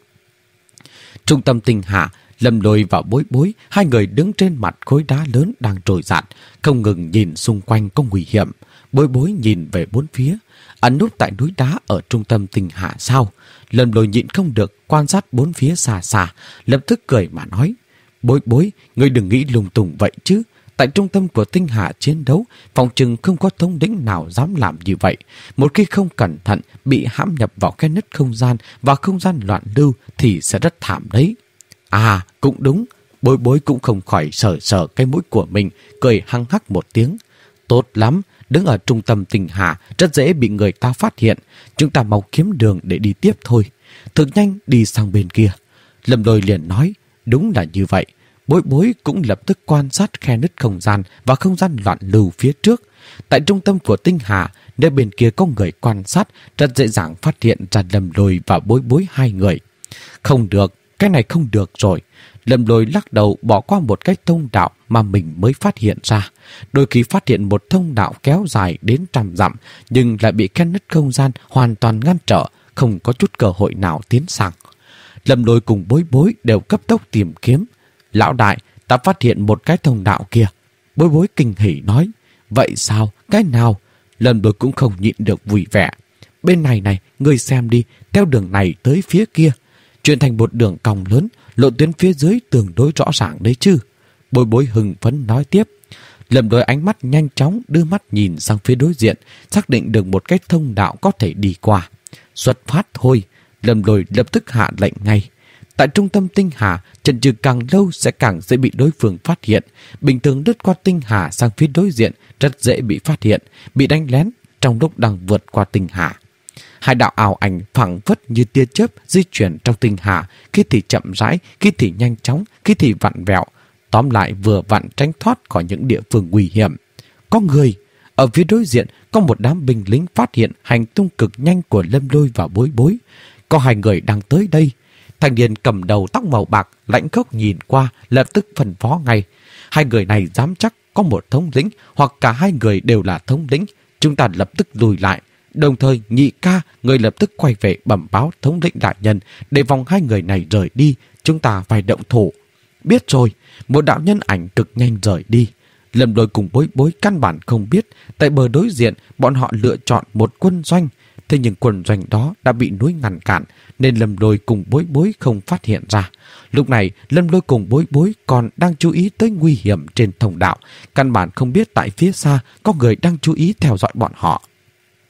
Trung tâm tinh hà, Lâm Lôi và Bối Bối, hai người đứng trên mặt khối đá lớn đang trồi dạt, không ngừng nhìn xung quanh có nguy hiểm. Bối Bối nhìn về bốn phía, ẩn nút tại núi đá ở trung tâm tinh hà sao? Lâm Lôi nhịn không được quan sát bốn phía xa xa, lập tức cười mà nói, Bối Bối, ngươi đừng nghĩ lung tung vậy chứ. Tại trung tâm của tinh hà chiến đấu, phòng chừng không có thống lĩnh nào dám làm như vậy. Một khi không cẩn thận bị hãm nhập vào khe nứt không gian và không gian loạn lưu thì sẽ rất thảm đấy. À, cũng đúng. Bối Bối cũng không khỏi sờ sờ cái mũi của mình, cười hăng hắc một tiếng. Tốt lắm, đứng ở trung tâm tinh hà rất dễ bị người ta phát hiện. Chúng ta mau kiếm đường để đi tiếp thôi. Thực nhanh đi sang bên kia. Lâm Lôi liền nói, đúng là như vậy. Bối Bối cũng lập tức quan sát khe nứt không gian và không gian loạn lưu phía trước. Tại trung tâm của tinh hà, nơi bên kia có người quan sát, rất dễ dàng phát hiện ra Lâm Lôi và Bối Bối hai người. Không được, cái này không được rồi. Lâm Lôi lắc đầu bỏ qua một cái thông đạo mà mình mới phát hiện ra. Đôi khi phát hiện một thông đạo kéo dài đến trăm dặm, nhưng lại bị khe nứt không gian hoàn toàn ngăn trở, không có chút cơ hội nào tiến sang. Lâm Lôi cùng Bối Bối đều cấp tốc tìm kiếm. Lão đại, ta phát hiện một cái thông đạo kia. Bối Bối kinh hỉ nói, vậy sao? Cái nào? Lâm Lôi cũng không nhịn được vui vẻ. Bên này này, ngươi xem đi, theo đường này tới phía kia. Chuyển thành một đường cong lớn, lộ tuyến phía dưới tương đối rõ ràng đấy chứ. Bối Bối hưng phấn nói tiếp. Lâm Lôi ánh mắt nhanh chóng đưa mắt nhìn sang phía đối diện, xác định được một cái thông đạo có thể đi qua. Xuất phát thôi. Lâm Lôi lập tức hạ lệnh ngay. Tại trung tâm tinh hà, chần chừ càng lâu sẽ càng dễ bị đối phương phát hiện. Bình thường lướt qua tinh hà sang phía đối diện rất dễ bị phát hiện, bị đánh lén trong lúc đang vượt qua tinh hà. Hai đạo ảo ảnh phảng phất như tia chớp di chuyển trong tinh hà, khi thì chậm rãi, khi thì nhanh chóng, khi thì vặn vẹo. Tóm lại vừa vặn tránh thoát khỏi những địa phương nguy hiểm. Có người! Ở phía đối diện có một đám binh lính phát hiện hành tung cực nhanh của Lâm Lôi và Bối Bối. Có hai người đang tới đây. Thanh niên cầm đầu tóc màu bạc, lãnh khốc nhìn qua, lập tức phân phó ngay. Hai người này dám chắc có một thống lĩnh, hoặc cả hai người đều là thống lĩnh. Chúng ta lập tức lùi lại. Đồng thời, nhị ca, người lập tức quay về bẩm báo thống lĩnh đại nhân, để vòng hai người này rời đi. Chúng ta phải động thủ. Biết rồi, một đạo nhân ảnh cực nhanh rời đi. Lâm Lôi cùng Bối Bối căn bản không biết, tại bờ đối diện, bọn họ lựa chọn một quân doanh. Thế nhưng quân doanh đó đã bị núi ngăn cản, nên Lâm Lôi cùng Bối Bối không phát hiện ra. Lúc này, Lâm Lôi cùng Bối Bối còn đang chú ý tới nguy hiểm trên thông đạo. Căn bản không biết tại phía xa có người đang chú ý theo dõi bọn họ.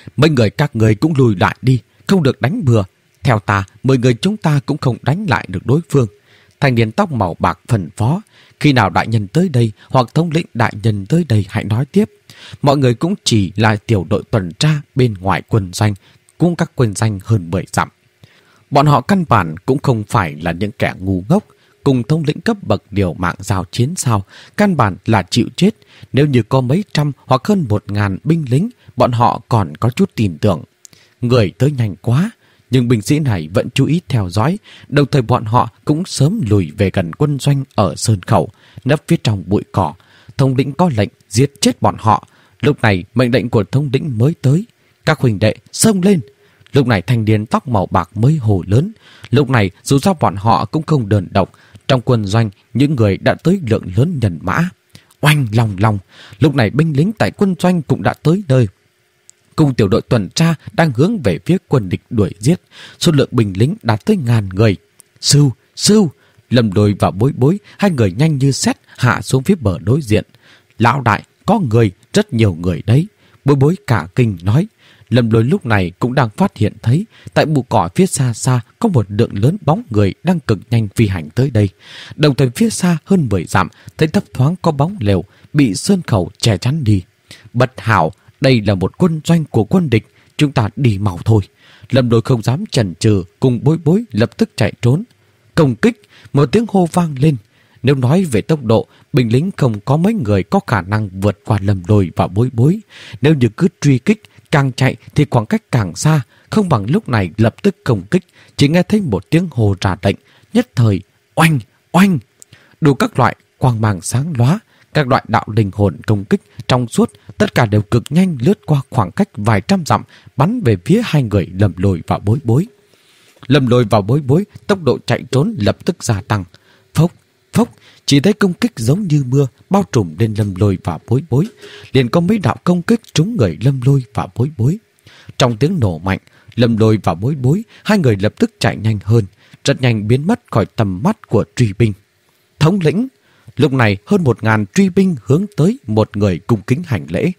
mấy người các người cũng lùi lại đi, không được đánh bừa. Theo ta, mười người chúng ta cũng không đánh lại được đối phương. Thanh niên tóc màu bạc phân phó, khi nào đại nhân tới đây hoặc thống lĩnh đại nhân tới đây hãy nói tiếp. Mọi người cũng chỉ là tiểu đội tuần tra bên ngoài quân doanh, cũng các quân danh hơn mười dặm. Bọn họ căn bản cũng không phải là những kẻ ngu ngốc, cùng thống lĩnh cấp bậc điều mạng giao chiến sao, căn bản là chịu chết. Nếu như có mấy trăm hoặc hơn một ngàn binh lính, bọn họ còn có chút tin tưởng. Người tới nhanh quá, nhưng binh sĩ này vẫn chú ý theo dõi, đồng thời bọn họ cũng sớm lùi về gần quân doanh ở Sơn Khẩu, nấp phía trong bụi cỏ. Thống lĩnh có lệnh giết chết bọn họ. Lúc này mệnh lệnh của thống lĩnh mới tới. Các huynh đệ xông lên. Lúc này thanh niên tóc màu bạc mới hồ lớn. Lúc này dù sao bọn họ cũng không đơn độc. Trong quân doanh, những người đã tới lượng lớn nhân mã. Oanh lòng lòng. Lúc này binh lính tại quân doanh cũng đã tới nơi. Cùng tiểu đội tuần tra đang hướng về phía quân địch đuổi giết. Số lượng binh lính đạt tới ngàn người. Sưu, sưu. Lâm Đôi và Bối Bối, hai người nhanh như sét hạ xuống phía bờ đối diện. Lão đại, có người, rất nhiều người đấy. Bối Bối cả kinh nói. Lâm Đôi lúc này cũng đang phát hiện thấy tại bụi cỏ phía xa xa có một lượng lớn bóng người đang cực nhanh phi hành tới đây. Đồng thời phía xa hơn mười dặm thấy thấp thoáng có bóng lều bị Sơn Khẩu che chắn đi. Bất hảo, đây là một quân doanh của quân địch, chúng ta đi mau thôi. Lâm Đôi không dám chần chừ, cùng Bối Bối lập tức chạy trốn. Công kích, một tiếng hô vang lên. Nếu nói về tốc độ, binh lính không có mấy người có khả năng vượt qua Lâm Đôi và Bối Bối. Nếu như cứ truy kích, càng chạy thì khoảng cách càng xa, không bằng lúc này lập tức công kích. Chỉ nghe thấy một tiếng hô ra lệnh, nhất thời oanh, oanh. Đủ các loại quang mang sáng lóa, các loại đạo linh hồn công kích trong suốt, tất cả đều cực nhanh lướt qua khoảng cách vài trăm dặm, bắn về phía hai người Lâm Lôi và Bối Bối. Lâm Lôi và Bối Bối tốc độ chạy trốn lập tức gia tăng. Phốc, phốc, chỉ thấy công kích giống như mưa bao trùm lên Lâm Lôi và Bối Bối. Liền có mấy đạo công kích trúng người Lâm Lôi và Bối Bối. Trong tiếng nổ mạnh, Lâm Lôi và Bối Bối, hai người lập tức chạy nhanh hơn, rất nhanh biến mất khỏi tầm mắt của truy binh. Thống lĩnh, lúc này hơn một ngàn truy binh hướng tới một người cung kính hành lễ.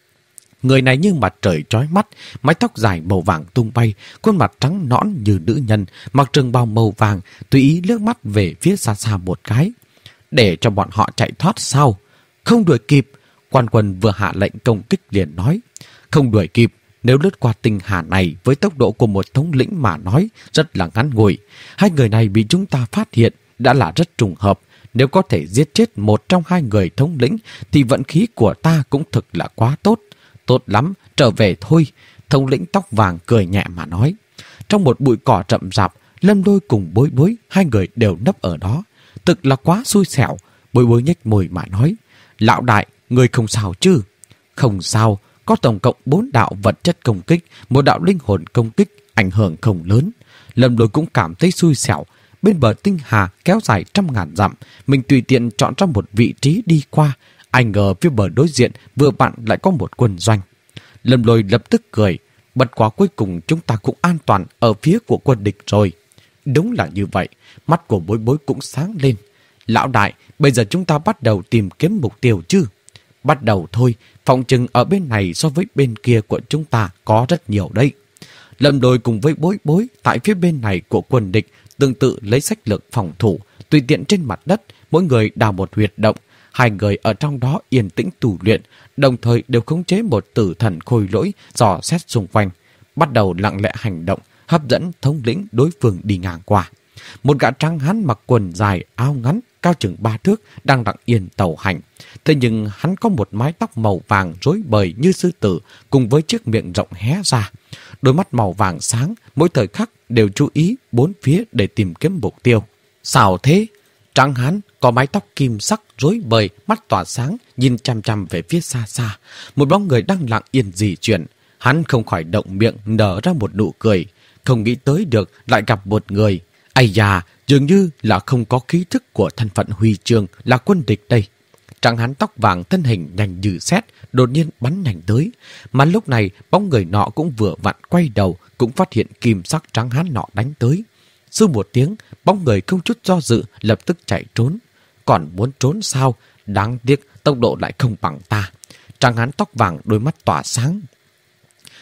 Người này như mặt trời chói mắt, mái tóc dài màu vàng tung bay, khuôn mặt trắng nõn như nữ nhân, mặc trường bào màu vàng, tùy ý liếc mắt về phía xa xa một cái. Để cho bọn họ chạy thoát sao? Không đuổi kịp. Quan quân vừa hạ lệnh công kích liền nói. Không đuổi kịp, nếu lướt qua tinh hà này với tốc độ của một thống lĩnh mà nói rất là ngắn ngủi. Hai người này bị chúng ta phát hiện đã là rất trùng hợp. Nếu có thể giết chết một trong hai người thống lĩnh thì vận khí của ta cũng thực là quá tốt. Tốt lắm, trở về thôi. Thống lĩnh tóc vàng cười nhẹ mà nói. Trong một bụi cỏ rậm rạp, Lâm Đôi cùng Bối Bối, hai người đều nấp ở đó. Thực là quá xui xẻo. Bối Bối nhếch môi mà nói. Lão đại, người không sao chứ? Không sao, có tổng cộng bốn đạo vật chất công kích, một đạo linh hồn công kích, ảnh hưởng không lớn. Lâm Đôi cũng cảm thấy xui xẻo. Bên bờ tinh hà kéo dài trăm ngàn dặm, mình tùy tiện chọn ra một vị trí đi qua. Ai ngờ phía bờ đối diện vừa vặn lại có một quân doanh. Lâm Lôi lập tức cười. Bất quá cuối cùng chúng ta cũng an toàn ở phía của quân địch rồi. Đúng là như vậy. Mắt của Bối Bối cũng sáng lên. Lão đại, bây giờ chúng ta bắt đầu tìm kiếm mục tiêu chứ? Bắt đầu thôi. Phòng chừng ở bên này so với bên kia của chúng ta có rất nhiều đây. Lâm Đôi cùng với Bối Bối tại phía bên này của quân địch tương tự lấy sách lược phòng thủ, tùy tiện trên mặt đất, mỗi người đào một huyệt động. Hai người ở trong đó yên tĩnh tù luyện, đồng thời đều khống chế một tử thần khôi lỗi dò xét xung quanh, bắt đầu lặng lẽ hành động, hấp dẫn thống lĩnh đối phương đi ngang qua. Một gã trắng hán mặc quần dài, áo ngắn, cao chừng ba thước, đang lặng yên tàu hành. Thế nhưng hắn có một mái tóc màu vàng rối bời như sư tử, cùng với chiếc miệng rộng hé ra. Đôi mắt màu vàng sáng, mỗi thời khắc đều chú ý bốn phía để tìm kiếm mục tiêu. Sao thế? Trắng hán có mái tóc kim sắc rối bời, mắt tỏa sáng, nhìn chăm chăm về phía xa xa. Một bóng người đang lặng yên di chuyển. Hắn không khỏi động miệng nở ra một nụ cười. Không nghĩ tới được lại gặp một người. Ây da, dường như là không có ký thức của thân phận huy chương là quân địch đây. Trắng hán tóc vàng thân hình nhanh như sét, đột nhiên bắn nhanh tới. Mà lúc này bóng người nọ cũng vừa vặn quay đầu, cũng phát hiện kim sắc trắng hán nọ đánh tới. Sư một tiếng, bóng người không chút do dự lập tức chạy trốn. Còn muốn trốn sao? Đáng tiếc tốc độ lại không bằng ta. Trắng hán tóc vàng đôi mắt tỏa sáng.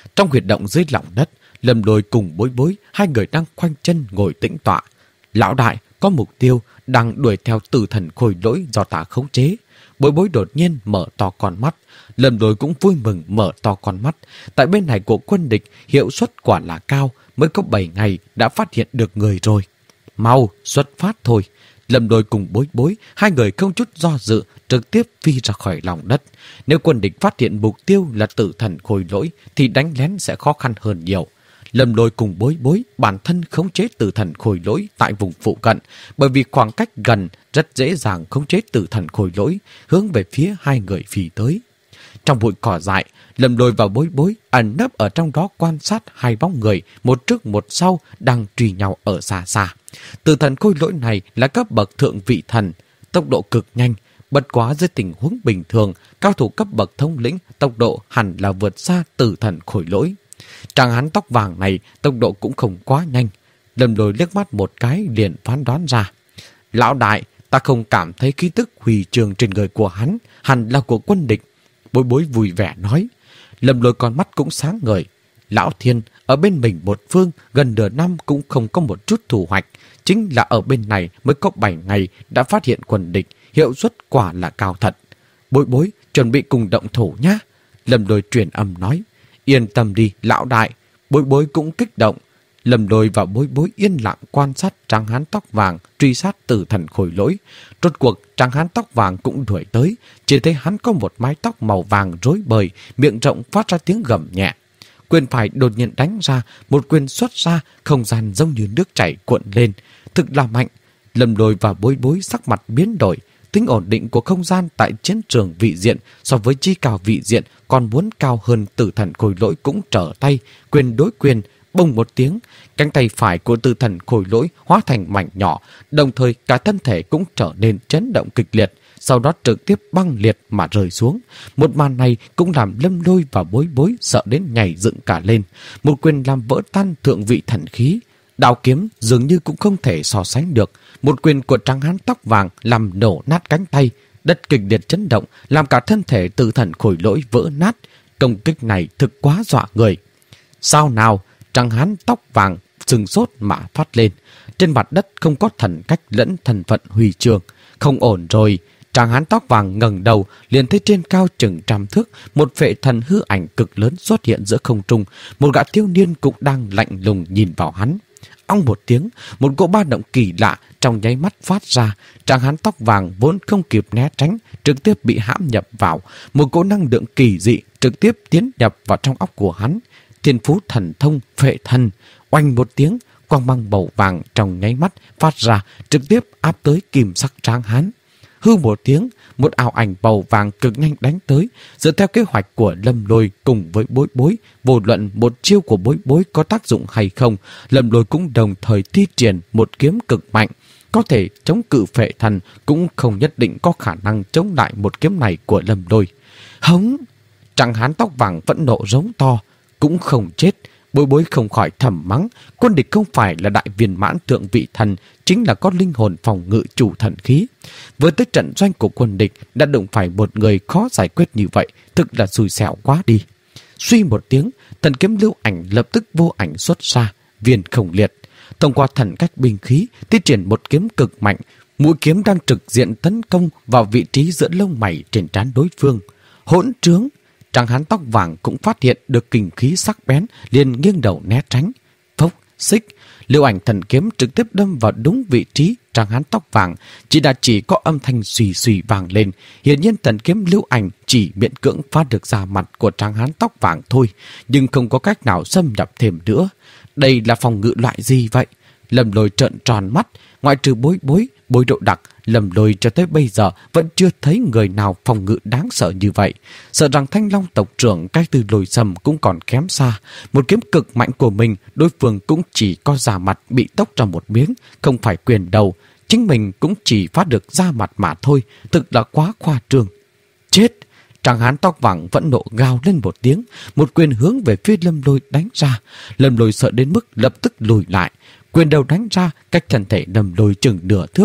Trong huyệt động dưới lòng đất, Lâm Lôi cùng Bối Bối, hai người đang khoanh chân ngồi tĩnh tọa. Lão đại có mục tiêu đang đuổi theo tử thần khôi lỗi do ta khống chế. Bối Bối đột nhiên mở to con mắt. Lâm Lôi cũng vui mừng mở to con mắt. Tại bên này của quân địch, hiệu suất quả là cao, mới có bảy ngày đã phát hiện được người rồi. Mau, xuất phát thôi. Lâm Lôi cùng Bối Bối, hai người không chút do dự, trực tiếp phi ra khỏi lòng đất. Nếu quân địch phát hiện mục tiêu là tử thần khôi lỗi, thì đánh lén sẽ khó khăn hơn nhiều. Lâm Lôi cùng Bối Bối bản thân khống chế tử thần khôi lỗi tại vùng phụ cận, bởi vì khoảng cách gần rất dễ dàng khống chế tử thần khôi lỗi hướng về phía hai người phi tới. Trong bụi cỏ dại, Lâm Lôi và Bối Bối ẩn nấp ở trong đó quan sát hai bóng người, một trước một sau đang truy nhau ở xa xa. Tử thần khôi lỗi này là cấp bậc thượng vị thần, tốc độ cực nhanh, bất quá dưới tình huống bình thường, cao thủ cấp bậc thống lĩnh tốc độ hẳn là vượt xa tử thần khôi lỗi. Tráng hán tóc vàng này tốc độ cũng không quá nhanh. Lâm Lôi liếc mắt một cái liền phán đoán ra. Lão đại, ta không cảm thấy khí tức huy chương trên người của hắn hẳn là của quân địch. Bối Bối vui vẻ nói. Lâm Lôi con mắt cũng sáng ngời. Lão Thiên ở bên mình một phương gần nửa năm cũng không có một chút thủ hoạch. Chính là ở bên này mới có bảy ngày đã phát hiện quân địch, hiệu suất quả là cao thật. Bối Bối chuẩn bị cùng động thủ nhá. Lâm Lôi truyền âm nói. Yên tâm đi, lão đại. Bối Bối cũng kích động. Lâm Lôi và Bối Bối yên lặng quan sát tráng hán tóc vàng truy sát tử thần khôi lỗi. Rốt cuộc tráng hán tóc vàng cũng đuổi tới. Chỉ thấy hắn có một mái tóc màu vàng rối bời, miệng rộng phát ra tiếng gầm nhẹ. Quyền phải đột nhiên đánh ra, một quyền xuất ra, không gian giống như nước chảy cuộn lên. Thực là mạnh. Lâm Lôi và Bối Bối sắc mặt biến đổi. Tính ổn định của không gian tại chiến trường vị diện so với chi cao vị diện còn muốn cao hơn tử thần khôi lỗi cũng trở tay, quyền đối quyền, bùng một tiếng, cánh tay phải của tử thần khôi lỗi hóa thành mảnh nhỏ, đồng thời cả thân thể cũng trở nên chấn động kịch liệt, sau đó trực tiếp băng liệt mà rơi xuống. Một màn này cũng làm Lâm Lôi và Bối Bối sợ đến nhảy dựng cả lên. Một quyền làm vỡ tan thượng vị thần khí. Đao kiếm dường như cũng không thể so sánh được. Một quyền của tráng hán tóc vàng làm nổ nát cánh tay, đất kịch liệt chấn động, làm cả thân thể tử thần khôi lỗi vỡ nát. Công kích này thực quá dọa người. Sao nào? Tráng hán tóc vàng sừng sốt mà phát lên. Trên mặt đất không có thần cách lẫn thần phận huy chương. Không ổn rồi. Tráng hán tóc vàng ngẩng đầu, liền thấy trên cao chừng trăm thước, một vệ thần hư ảnh cực lớn xuất hiện giữa không trung. Một gã thiếu niên cũng đang lạnh lùng nhìn vào hắn. Ong một tiếng, một cỗ ba động kỳ lạ trong nháy mắt phát ra. Tráng hán tóc vàng vốn không kịp né tránh, trực tiếp bị hãm nhập vào. Một cỗ năng lượng kỳ dị trực tiếp tiến nhập vào trong óc của hắn. Thiên phú thần thông phệ thần, oanh một tiếng, quang băng màu vàng trong nháy mắt phát ra, trực tiếp áp tới kim sắc tráng hán. Hư một tiếng, một ảo ảnh màu vàng cực nhanh đánh tới. Dựa theo kế hoạch của Lâm Lôi cùng với Bối Bối, vô luận một chiêu của Bối Bối có tác dụng hay không, Lâm Lôi cũng đồng thời thi triển một kiếm cực mạnh. Có thể chống cự phệ thần, cũng không nhất định có khả năng chống lại một kiếm này của Lâm Lôi. Hống! Tráng hán tóc vàng vẫn nộ giống to, cũng không chết. Bối Bối không khỏi thầm mắng, quân địch không phải là đại viên mãn thượng vị thần, chính là có linh hồn phòng ngự chủ thần khí. Với tới trận doanh của quân địch đã đụng phải một người khó giải quyết như vậy, thực là xui xẻo quá đi. Suy một tiếng, thần kiếm lưu ảnh lập tức vô ảnh xuất ra, viên không liệt. Thông qua thần cách binh khí, thi triển một kiếm cực mạnh, mũi kiếm đang trực diện tấn công vào vị trí giữa lông mày trên trán đối phương. Hỗn trướng! Tráng hán tóc vàng cũng phát hiện được kình khí sắc bén, liền nghiêng đầu né tránh. Phốc, xích, lưu ảnh thần kiếm trực tiếp đâm vào đúng vị trí tráng hán tóc vàng, chỉ đã chỉ có âm thanh xùy xùy vàng lên. Hiển nhiên thần kiếm lưu ảnh chỉ miễn cưỡng phá được da mặt của tráng hán tóc vàng thôi, nhưng không có cách nào xâm nhập thêm nữa. Đây là phòng ngự loại gì vậy? Lâm Lôi trợn tròn mắt, ngoại trừ Bối Bối, Bối Độ Đặc, Lâm Lôi cho tới bây giờ vẫn chưa thấy người nào phòng ngự đáng sợ như vậy. Sợ rằng Thanh Long tộc trưởng cách từ Lôi Sầm cũng còn kém xa. Một kiếm cực mạnh của mình, đối phương cũng chỉ có da mặt bị tốc ra một miếng, không phải quyền đầu. Chính mình cũng chỉ phát được da mặt mà thôi, thực là quá khoa trương. Chết! Tráng hán tóc vàng vẫn nộ gào lên một tiếng, một quyền hướng về phía Lâm Lôi đánh ra. Lâm Lôi sợ đến mức lập tức lùi lại. Quyền đầu đánh ra cách thân thể Lâm Lôi chừng nửa thước.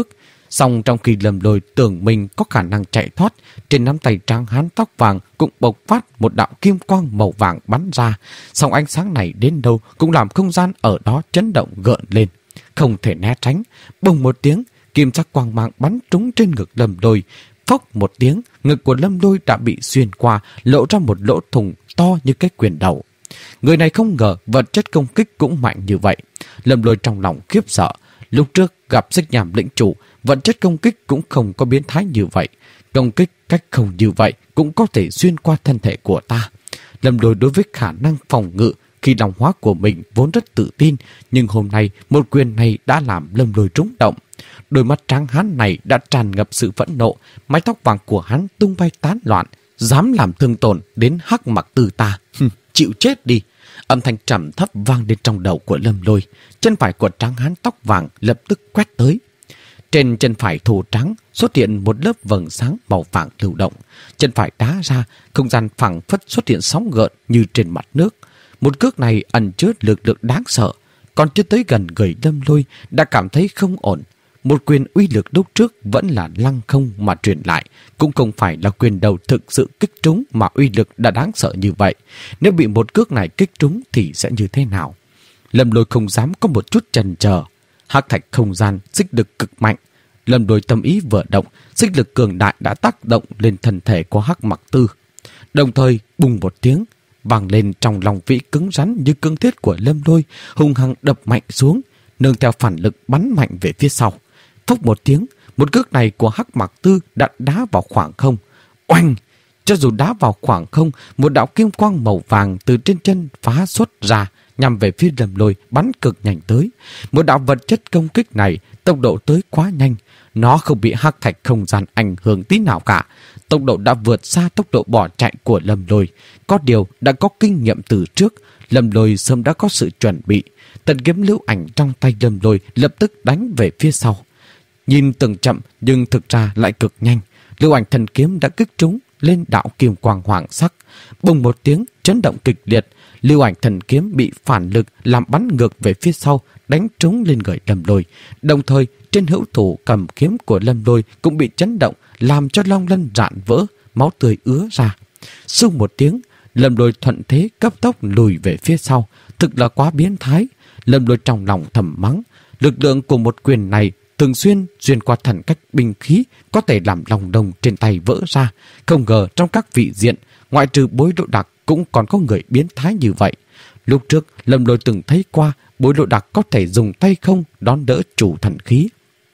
Song trong khi Lâm Lôi tưởng mình có khả năng chạy thoát, trên nắm tay trắng hán tóc vàng cũng bộc phát một đạo kim quang màu vàng bắn ra. Song ánh sáng này đến đâu cũng làm không gian ở đó chấn động gợn lên. Không thể né tránh, bùng một tiếng, kim sắc quang mang bắn trúng trên ngực Lâm Lôi. Phốc một tiếng, ngực của Lâm Lôi đã bị xuyên qua, lộ ra một lỗ thủng to như cái quyền đầu. Người này không ngờ vật chất công kích cũng mạnh như vậy. Lâm Lôi trong lòng khiếp sợ. Lúc trước gặp Xích Nham lĩnh chủ, vật chất công kích cũng không có biến thái như vậy. Công kích cách không như vậy cũng có thể xuyên qua thân thể của ta. Lâm Lôi đối với khả năng phòng ngự khi lòng hóa của mình vốn rất tự tin, nhưng hôm nay một quyền này đã làm Lâm Lôi rung động. Đôi mắt trắng hắn này đã tràn ngập sự phẫn nộ, mái tóc vàng của hắn tung bay tán loạn, dám làm thương tổn đến Hắc Mặc Tư ta, chịu chết đi. Âm thanh trầm thấp vang lên trong đầu của Lâm Lôi. Chân phải của trắng hán tóc vàng lập tức quét tới. Trên chân phải thù trắng xuất hiện một lớp vầng sáng màu vàng lưu động. Chân phải đá ra, không gian phẳng phất xuất hiện sóng gợn như trên mặt nước. Một cước này ẩn chứa lực lượng đáng sợ. Còn chưa tới gần người Lâm Lôi đã cảm thấy không ổn. Một quyền uy lực lúc trước vẫn là lăng không mà truyền lại, cũng không phải là quyền đầu thực sự kích trúng mà uy lực đã đáng sợ như vậy. Nếu bị một cước này kích trúng thì sẽ như thế nào? Lâm Lôi không dám có một chút chần chờ. Hắc thạch không gian xích lực cực mạnh. Lâm Lôi tâm ý vừa động, xích lực cường đại đã tác động lên thân thể của Hắc Mặc Tư. Đồng thời bùng một tiếng vang lên trong lòng vĩ cứng rắn như cương thiết của Lâm Lôi, hung hăng đập mạnh xuống, nương theo phản lực bắn mạnh về phía sau. Phốc một tiếng, một cước này của Hắc Mặc Tư đã đá vào khoảng không. Oanh! Cho dù đá vào khoảng không, một đạo kim quang màu vàng từ trên chân phá xuất ra, nhằm về phía Lâm Lôi bắn cực nhanh tới. Một đạo vật chất công kích này tốc độ tới quá nhanh, nó không bị hắc thạch không gian ảnh hưởng tí nào cả. Tốc độ đã vượt xa tốc độ bỏ chạy của Lâm Lôi. Có điều đã có kinh nghiệm từ trước, Lâm Lôi sớm đã có sự chuẩn bị. Tần kiếm lưu ảnh trong tay Lâm Lôi lập tức đánh về phía sau. Nhìn từng chậm nhưng thực ra lại cực nhanh. Lưu ảnh thần kiếm đã kích trúng lên đạo kim quang hoàng sắc. Bùng một tiếng chấn động kịch liệt. Lưu ảnh thần kiếm bị phản lực làm bắn ngược về phía sau, đánh trúng lên người Lâm Lôi. Đồng thời trên hữu thủ cầm kiếm của Lâm Lôi cũng bị chấn động, làm cho long lân rạn vỡ, máu tươi ứa ra. Xung một tiếng, Lâm Lôi thuận thế cấp tốc lùi về phía sau. Thực là quá biến thái. Lâm Lôi trong lòng thầm mắng. Lực lượng của một quyền này thường xuyên xuyên qua thần cách binh khí, có thể làm lòng đồng trên tay vỡ ra. Không ngờ trong các vị diện, ngoại trừ Bối Lộ Đặc cũng còn có người biến thái như vậy. Lúc trước Lâm Lôi từng thấy qua Bối Lộ Đặc có thể dùng tay không đón đỡ chủ thần khí.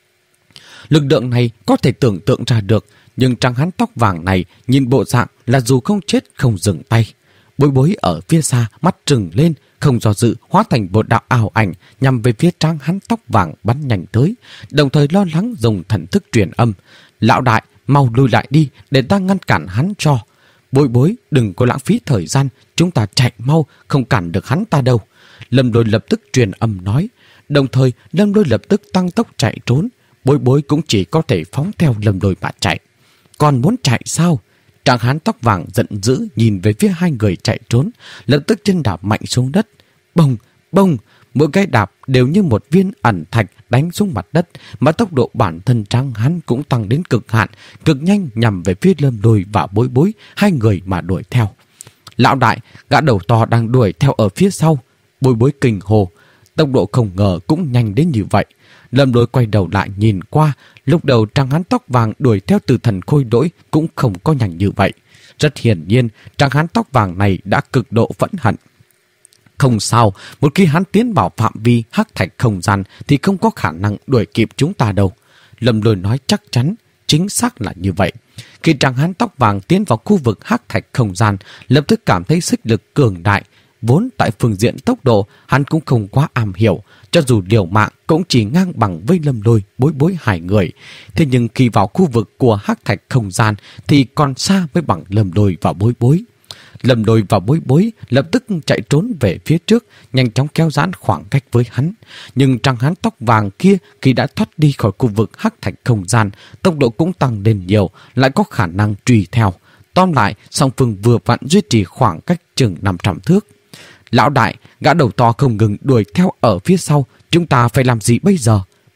Lực lượng này có thể tưởng tượng ra được, nhưng trắng hắn tóc vàng này nhìn bộ dạng là dù không chết không dừng tay. Bối Bối ở phía xa mắt trừng lên, không do dự hóa thành một đạo ảo ảnh nhằm về phía trắng hắn tóc vàng bắn nhanh tới, đồng thời lo lắng dùng thần thức truyền âm. Lão đại, mau lùi lại đi để ta ngăn cản hắn cho. Bối Bối, đừng có lãng phí thời gian, chúng ta chạy mau, không cản được hắn ta đâu. Lâm Lôi lập tức truyền âm nói, đồng thời Lâm Lôi lập tức tăng tốc chạy trốn. Bối Bối cũng chỉ có thể phóng theo Lâm Lôi mà chạy. Còn muốn chạy sao? Tráng hán tóc vàng giận dữ nhìn về phía hai người chạy trốn, lập tức chân đạp mạnh xuống đất. Bông, bông, mỗi cái đạp đều như một viên ẩn thạch đánh xuống mặt đất, mà tốc độ bản thân tráng hán cũng tăng đến cực hạn, cực nhanh nhằm về phía Lâm Lôi và Bối Bối, hai người mà đuổi theo. Lão đại, gã đầu to đang đuổi theo ở phía sau. Bối Bối kinh hồ, tốc độ không ngờ cũng nhanh đến như vậy. Lâm Lôi quay đầu lại nhìn qua, lúc đầu tráng hán tóc vàng đuổi theo từ thần khôi lỗi cũng không có nhanh như vậy. Rất hiển nhiên, tráng hán tóc vàng này đã cực độ phẫn hận. Không sao, một khi hắn tiến vào phạm vi hắc thạch không gian thì không có khả năng đuổi kịp chúng ta đâu. Lâm Lôi nói chắc chắn, chính xác là như vậy. Khi tráng hán tóc vàng tiến vào khu vực hắc thạch không gian, lập tức cảm thấy xích lực cường đại. Vốn tại phương diện tốc độ, hắn cũng không quá am hiểu, cho dù liều mạng cũng chỉ ngang bằng với Lâm Lôi, Bối Bối hai người. Thế nhưng khi vào khu vực của hắc thạch không gian thì còn xa mới bằng Lâm Lôi và Bối Bối. Lâm Lôi và Bối Bối lập tức chạy trốn về phía trước, nhanh chóng kéo giãn khoảng cách với hắn. Nhưng tráng hán tóc vàng kia khi đã thoát đi khỏi khu vực hắc thạch không gian, tốc độ cũng tăng lên nhiều, lại có khả năng truy theo. Tóm lại, song phương vừa vặn duy trì khoảng cách chừng năm trăm thước. Lão đại, gã đầu to không ngừng đuổi theo ở phía sau, chúng ta phải làm gì bây giờ?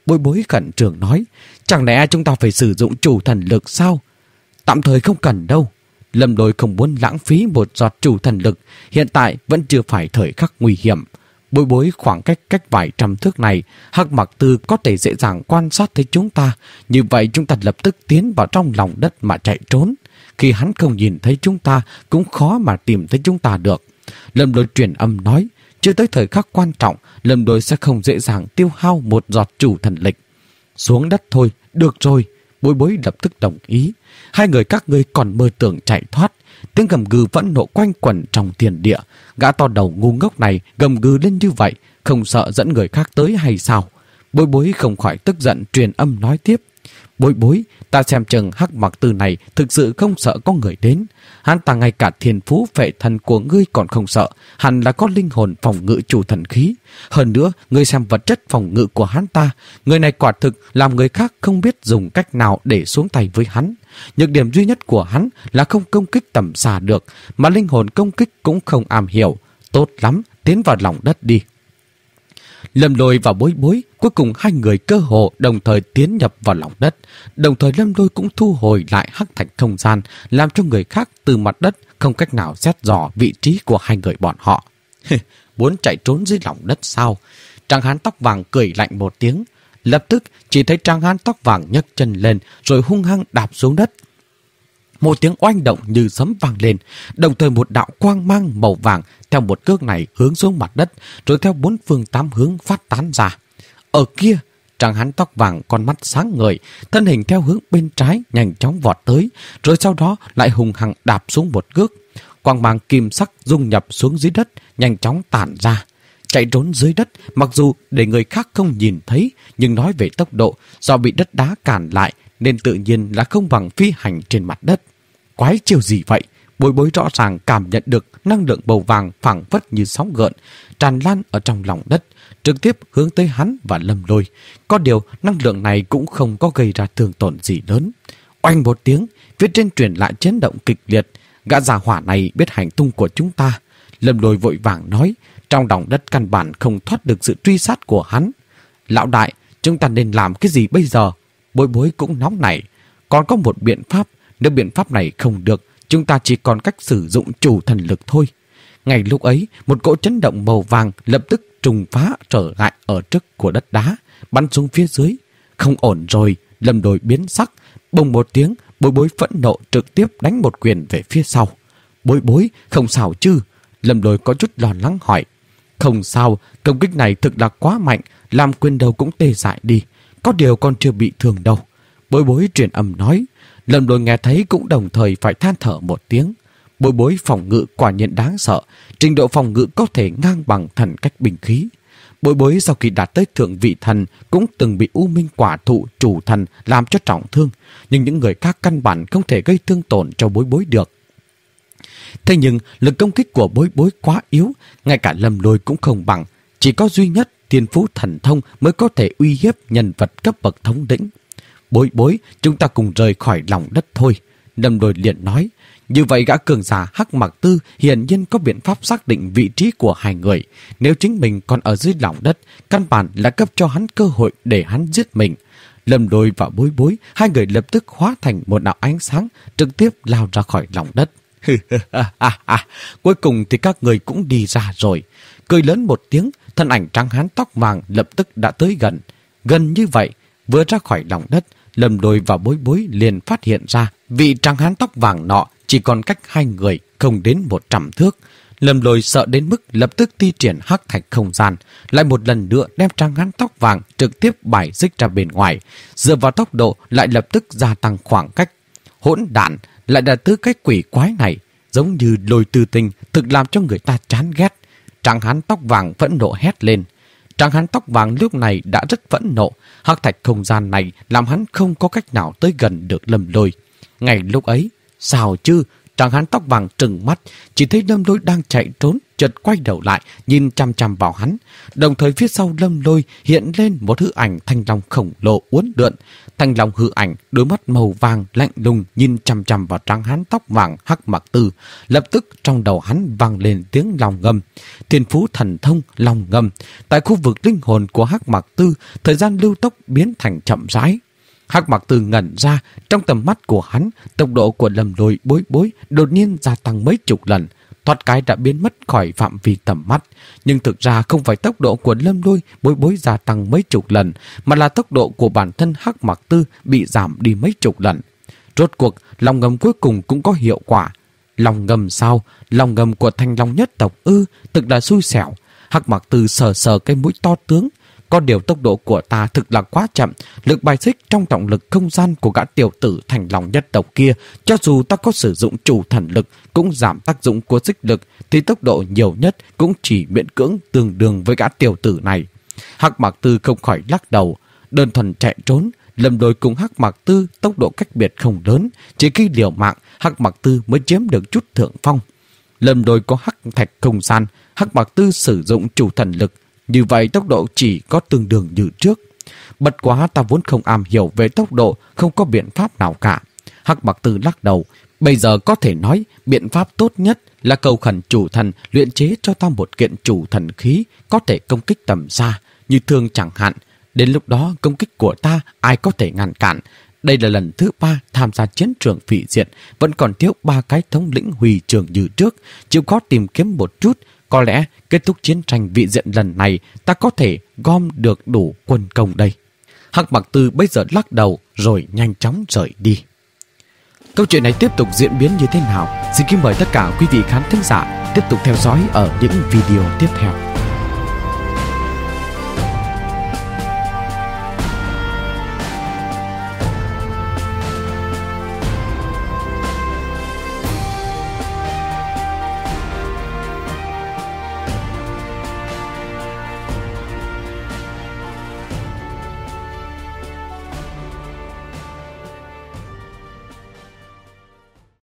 Bối Bối khẩn trương nói, chẳng lẽ chúng ta phải sử dụng chủ thần lực sao? Tạm thời không cần đâu. Lâm Lôi không muốn lãng phí một giọt chủ thần lực, hiện tại vẫn chưa phải thời khắc nguy hiểm. Bối Bối khoảng cách cách vài trăm thước này, Hắc Mặc Tư có thể dễ dàng quan sát thấy chúng ta, như vậy chúng ta lập tức tiến vào trong lòng đất mà chạy trốn. Khi hắn không nhìn thấy chúng ta, cũng khó mà tìm thấy chúng ta được. Lâm Lôi truyền âm nói, chưa tới thời khắc quan trọng, Lâm Lôi sẽ không dễ dàng tiêu hao một giọt chủ thần lực. Xuống đất thôi, được rồi. Bối Bối lập tức đồng ý. Hai người các ngươi còn mơ tưởng chạy thoát. Tiếng gầm gừ vẫn nộ quanh quẩn trong thiên địa. Gã to đầu ngu ngốc này gầm gừ lên như vậy, không sợ dẫn người khác tới hay sao? Bối Bối không khỏi tức giận truyền âm nói tiếp. Bối Bối, ta xem chừng Hắc Mặc Tư này thực sự không sợ có người đến. Hắn ta ngay cả thiên phú phệ thần của ngươi còn không sợ, hẳn là có linh hồn phòng ngự chủ thần khí. Hơn nữa, ngươi xem vật chất phòng ngự của hắn ta, người này quả thực làm người khác không biết dùng cách nào để xuống tay với hắn. Nhược điểm duy nhất của hắn là không công kích tầm xa được, mà linh hồn công kích cũng không am hiểu. Tốt lắm, tiến vào lòng đất đi. Lâm Lôi và Bối Bối, cuối cùng hai người cơ hồ đồng thời tiến nhập vào lòng đất. Đồng thời Lâm Lôi cũng thu hồi lại hắc thạch không gian, làm cho người khác từ mặt đất không cách nào xét dò vị trí của hai người bọn họ. Muốn chạy trốn dưới lòng đất sao? Tráng hán tóc vàng cười lạnh một tiếng. Lập tức chỉ thấy tráng hán tóc vàng nhấc chân lên rồi hung hăng đạp xuống đất. Một tiếng oanh động như sấm vang lên, đồng thời một đạo quang mang màu vàng theo một cước này hướng xuống mặt đất, rồi theo bốn phương tám hướng phát tán ra. Ở kia, tráng hán tóc vàng con mắt sáng ngời, thân hình theo hướng bên trái nhanh chóng vọt tới, rồi sau đó lại hùng hăng đạp xuống một cước. Quang mang kim sắc dung nhập xuống dưới đất, nhanh chóng tản ra. Chạy trốn dưới đất, mặc dù để người khác không nhìn thấy, nhưng nói về tốc độ, do bị đất đá cản lại, nên tự nhiên là không bằng phi hành trên mặt đất. Quái chiều gì vậy? Bối Bối rõ ràng cảm nhận được năng lượng màu vàng phảng phất như sóng gợn, tràn lan ở trong lòng đất, trực tiếp hướng tới hắn và Lâm Lôi. Có điều, năng lượng này cũng không có gây ra thương tổn gì lớn. Oanh một tiếng, phía trên truyền lại chấn động kịch liệt. Gã già hỏa này biết hành tung của chúng ta. Lâm Lôi vội vàng nói, trong lòng đất căn bản không thoát được sự truy sát của hắn. Lão đại, chúng ta nên làm cái gì bây giờ? Bối Bối cũng nóng nảy. Còn có một biện pháp, nếu biện pháp này không được, chúng ta chỉ còn cách sử dụng chủ thần lực thôi. Ngay lúc ấy, một cỗ chấn động màu vàng lập tức trùng phá trở lại ở trước của đất đá, bắn xuống phía dưới. Không ổn rồi, Lâm Lôi biến sắc. Bùng một tiếng, Bối Bối phẫn nộ trực tiếp đánh một quyền về phía sau. Bối Bối, không sao chứ? Lâm Lôi có chút lo lắng hỏi. Không sao, công kích này thực là quá mạnh, làm quyền đầu cũng tê dại đi. Có điều còn chưa bị thương đâu. Bối Bối truyền âm nói. Lâm Lôi nghe thấy cũng đồng thời phải than thở một tiếng. Bối Bối phòng ngự quả nhiên đáng sợ, trình độ phòng ngự có thể ngang bằng thần cách binh khí. Bối Bối sau khi đạt tới thượng vị thần cũng từng bị U Minh Quả Thụ chủ thần làm cho trọng thương, nhưng những người khác căn bản không thể gây thương tổn cho Bối Bối được. Thế nhưng lực công kích của Bối Bối quá yếu, ngay cả Lâm Lôi cũng không bằng, chỉ có duy nhất Thiên Phú Thần Thông mới có thể uy hiếp nhân vật cấp bậc thống lĩnh. Bối Bối, chúng ta cùng rời khỏi lòng đất thôi. Lâm Lôi liền nói. Như vậy gã cường giả Hắc Mặc Tư hiển nhiên có biện pháp xác định vị trí của hai người. Nếu chính mình còn ở dưới lòng đất, căn bản là cấp cho hắn cơ hội để hắn giết mình. Lâm Lôi và Bối Bối, hai người lập tức hóa thành một đạo ánh sáng, trực tiếp lao ra khỏi lòng đất. Cuối cùng thì các người cũng đi ra rồi. Cười lớn một tiếng, thân ảnh trắng hán tóc vàng lập tức đã tới gần. Gần như vậy, vừa ra khỏi lòng đất, Lâm Lôi và Bối Bối liền phát hiện ra vị trắng hán tóc vàng nọ chỉ còn cách hai người không đến một trăm thước. Lâm Lôi sợ đến mức lập tức thi triển hắc thạch không gian, lại một lần nữa đem trắng hán tóc vàng trực tiếp bài xích ra bên ngoài, dựa vào tốc độ lại lập tức gia tăng khoảng cách. Hỗn đản, lại là thứ cái quỷ quái này, giống như Lôi Tư Tinh, thực làm cho người ta chán ghét. Trắng hán tóc vàng phẫn nộ hét lên. Trắng hán tóc vàng lúc này đã rất phẫn nộ, hắc thạch không gian này làm hắn không có cách nào tới gần được Lâm Lôi. Ngay lúc ấy, sao chứ? Trắng hán tóc vàng trừng mắt, chỉ thấy Lâm Lôi đang chạy trốn chợt quay đầu lại, nhìn chằm chằm vào hắn. Đồng thời phía sau Lâm Lôi hiện lên một hư ảnh thanh long khổng lồ uốn lượn. Thanh long hư ảnh, đôi mắt màu vàng lạnh lùng nhìn chằm chằm vào trắng hắn tóc vàng Hắc Mặc Tư. Lập tức trong đầu hắn vang lên tiếng long ngâm. Thiên phú thần thông long ngâm. Tại khu vực linh hồn của Hắc Mặc Tư, thời gian lưu tốc biến thành chậm rãi. Hắc Mặc Tư ngẩn ra, trong tầm mắt của hắn, tốc độ của Lâm Lôi bối bối đột nhiên gia tăng mấy chục lần. Thoát cái đã biến mất khỏi phạm vi tầm mắt. Nhưng thực ra không phải tốc độ của Lâm Lôi bối bối gia tăng mấy chục lần, mà là tốc độ của bản thân Hắc Mặc Tư bị giảm đi mấy chục lần. Rốt cuộc, lòng ngầm cuối cùng cũng có hiệu quả. Lòng ngầm sao? Lòng ngầm của Thanh Long nhất tộc ư, thực là xui xẻo. Hắc Mặc Tư sờ sờ cái mũi to tướng. Có điều tốc độ của ta thực là quá chậm, lực bài xích trong trọng lực không gian của gã tiểu tử Thanh Long nhất tộc kia, cho dù ta có sử dụng chủ thần lực cũng giảm tác dụng của xích lực, thì tốc độ nhiều nhất cũng chỉ miễn cưỡng tương đương với gã tiểu tử này. Hắc Mặc Tư không khỏi lắc đầu, đơn thuần chạy trốn, Lâm Lôi cùng Hắc Mặc Tư tốc độ cách biệt không lớn, chỉ khi liều mạng Hắc Mặc Tư mới chiếm được chút thượng phong. Lâm Lôi có hắc thạch không gian, Hắc Mặc Tư sử dụng chủ thần lực, như vậy tốc độ chỉ có tương đương như trước. Bất quá ta vốn không am hiểu về tốc độ, không có biện pháp nào cả. Hắc Mặc Tư lắc đầu. Bây giờ có thể nói biện pháp tốt nhất là cầu khẩn chủ thần luyện chế cho ta một kiện chủ thần khí có thể công kích tầm xa, như thương chẳng hạn. Đến lúc đó công kích của ta ai có thể ngăn cản. Đây là lần thứ ba tham gia chiến trường phỉ diện, vẫn còn thiếu ba cái thống lĩnh hủy trường như trước, chịu khó tìm kiếm một chút. Có lẽ kết thúc chiến tranh vị diện lần này ta có thể gom được đủ quân công đây. Hắc Mặc Tư bây giờ lắc đầu rồi nhanh chóng rời đi. Câu chuyện này tiếp tục diễn biến như thế nào? Xin kính mời tất cả quý vị khán thính giả tiếp tục theo dõi ở những video tiếp theo.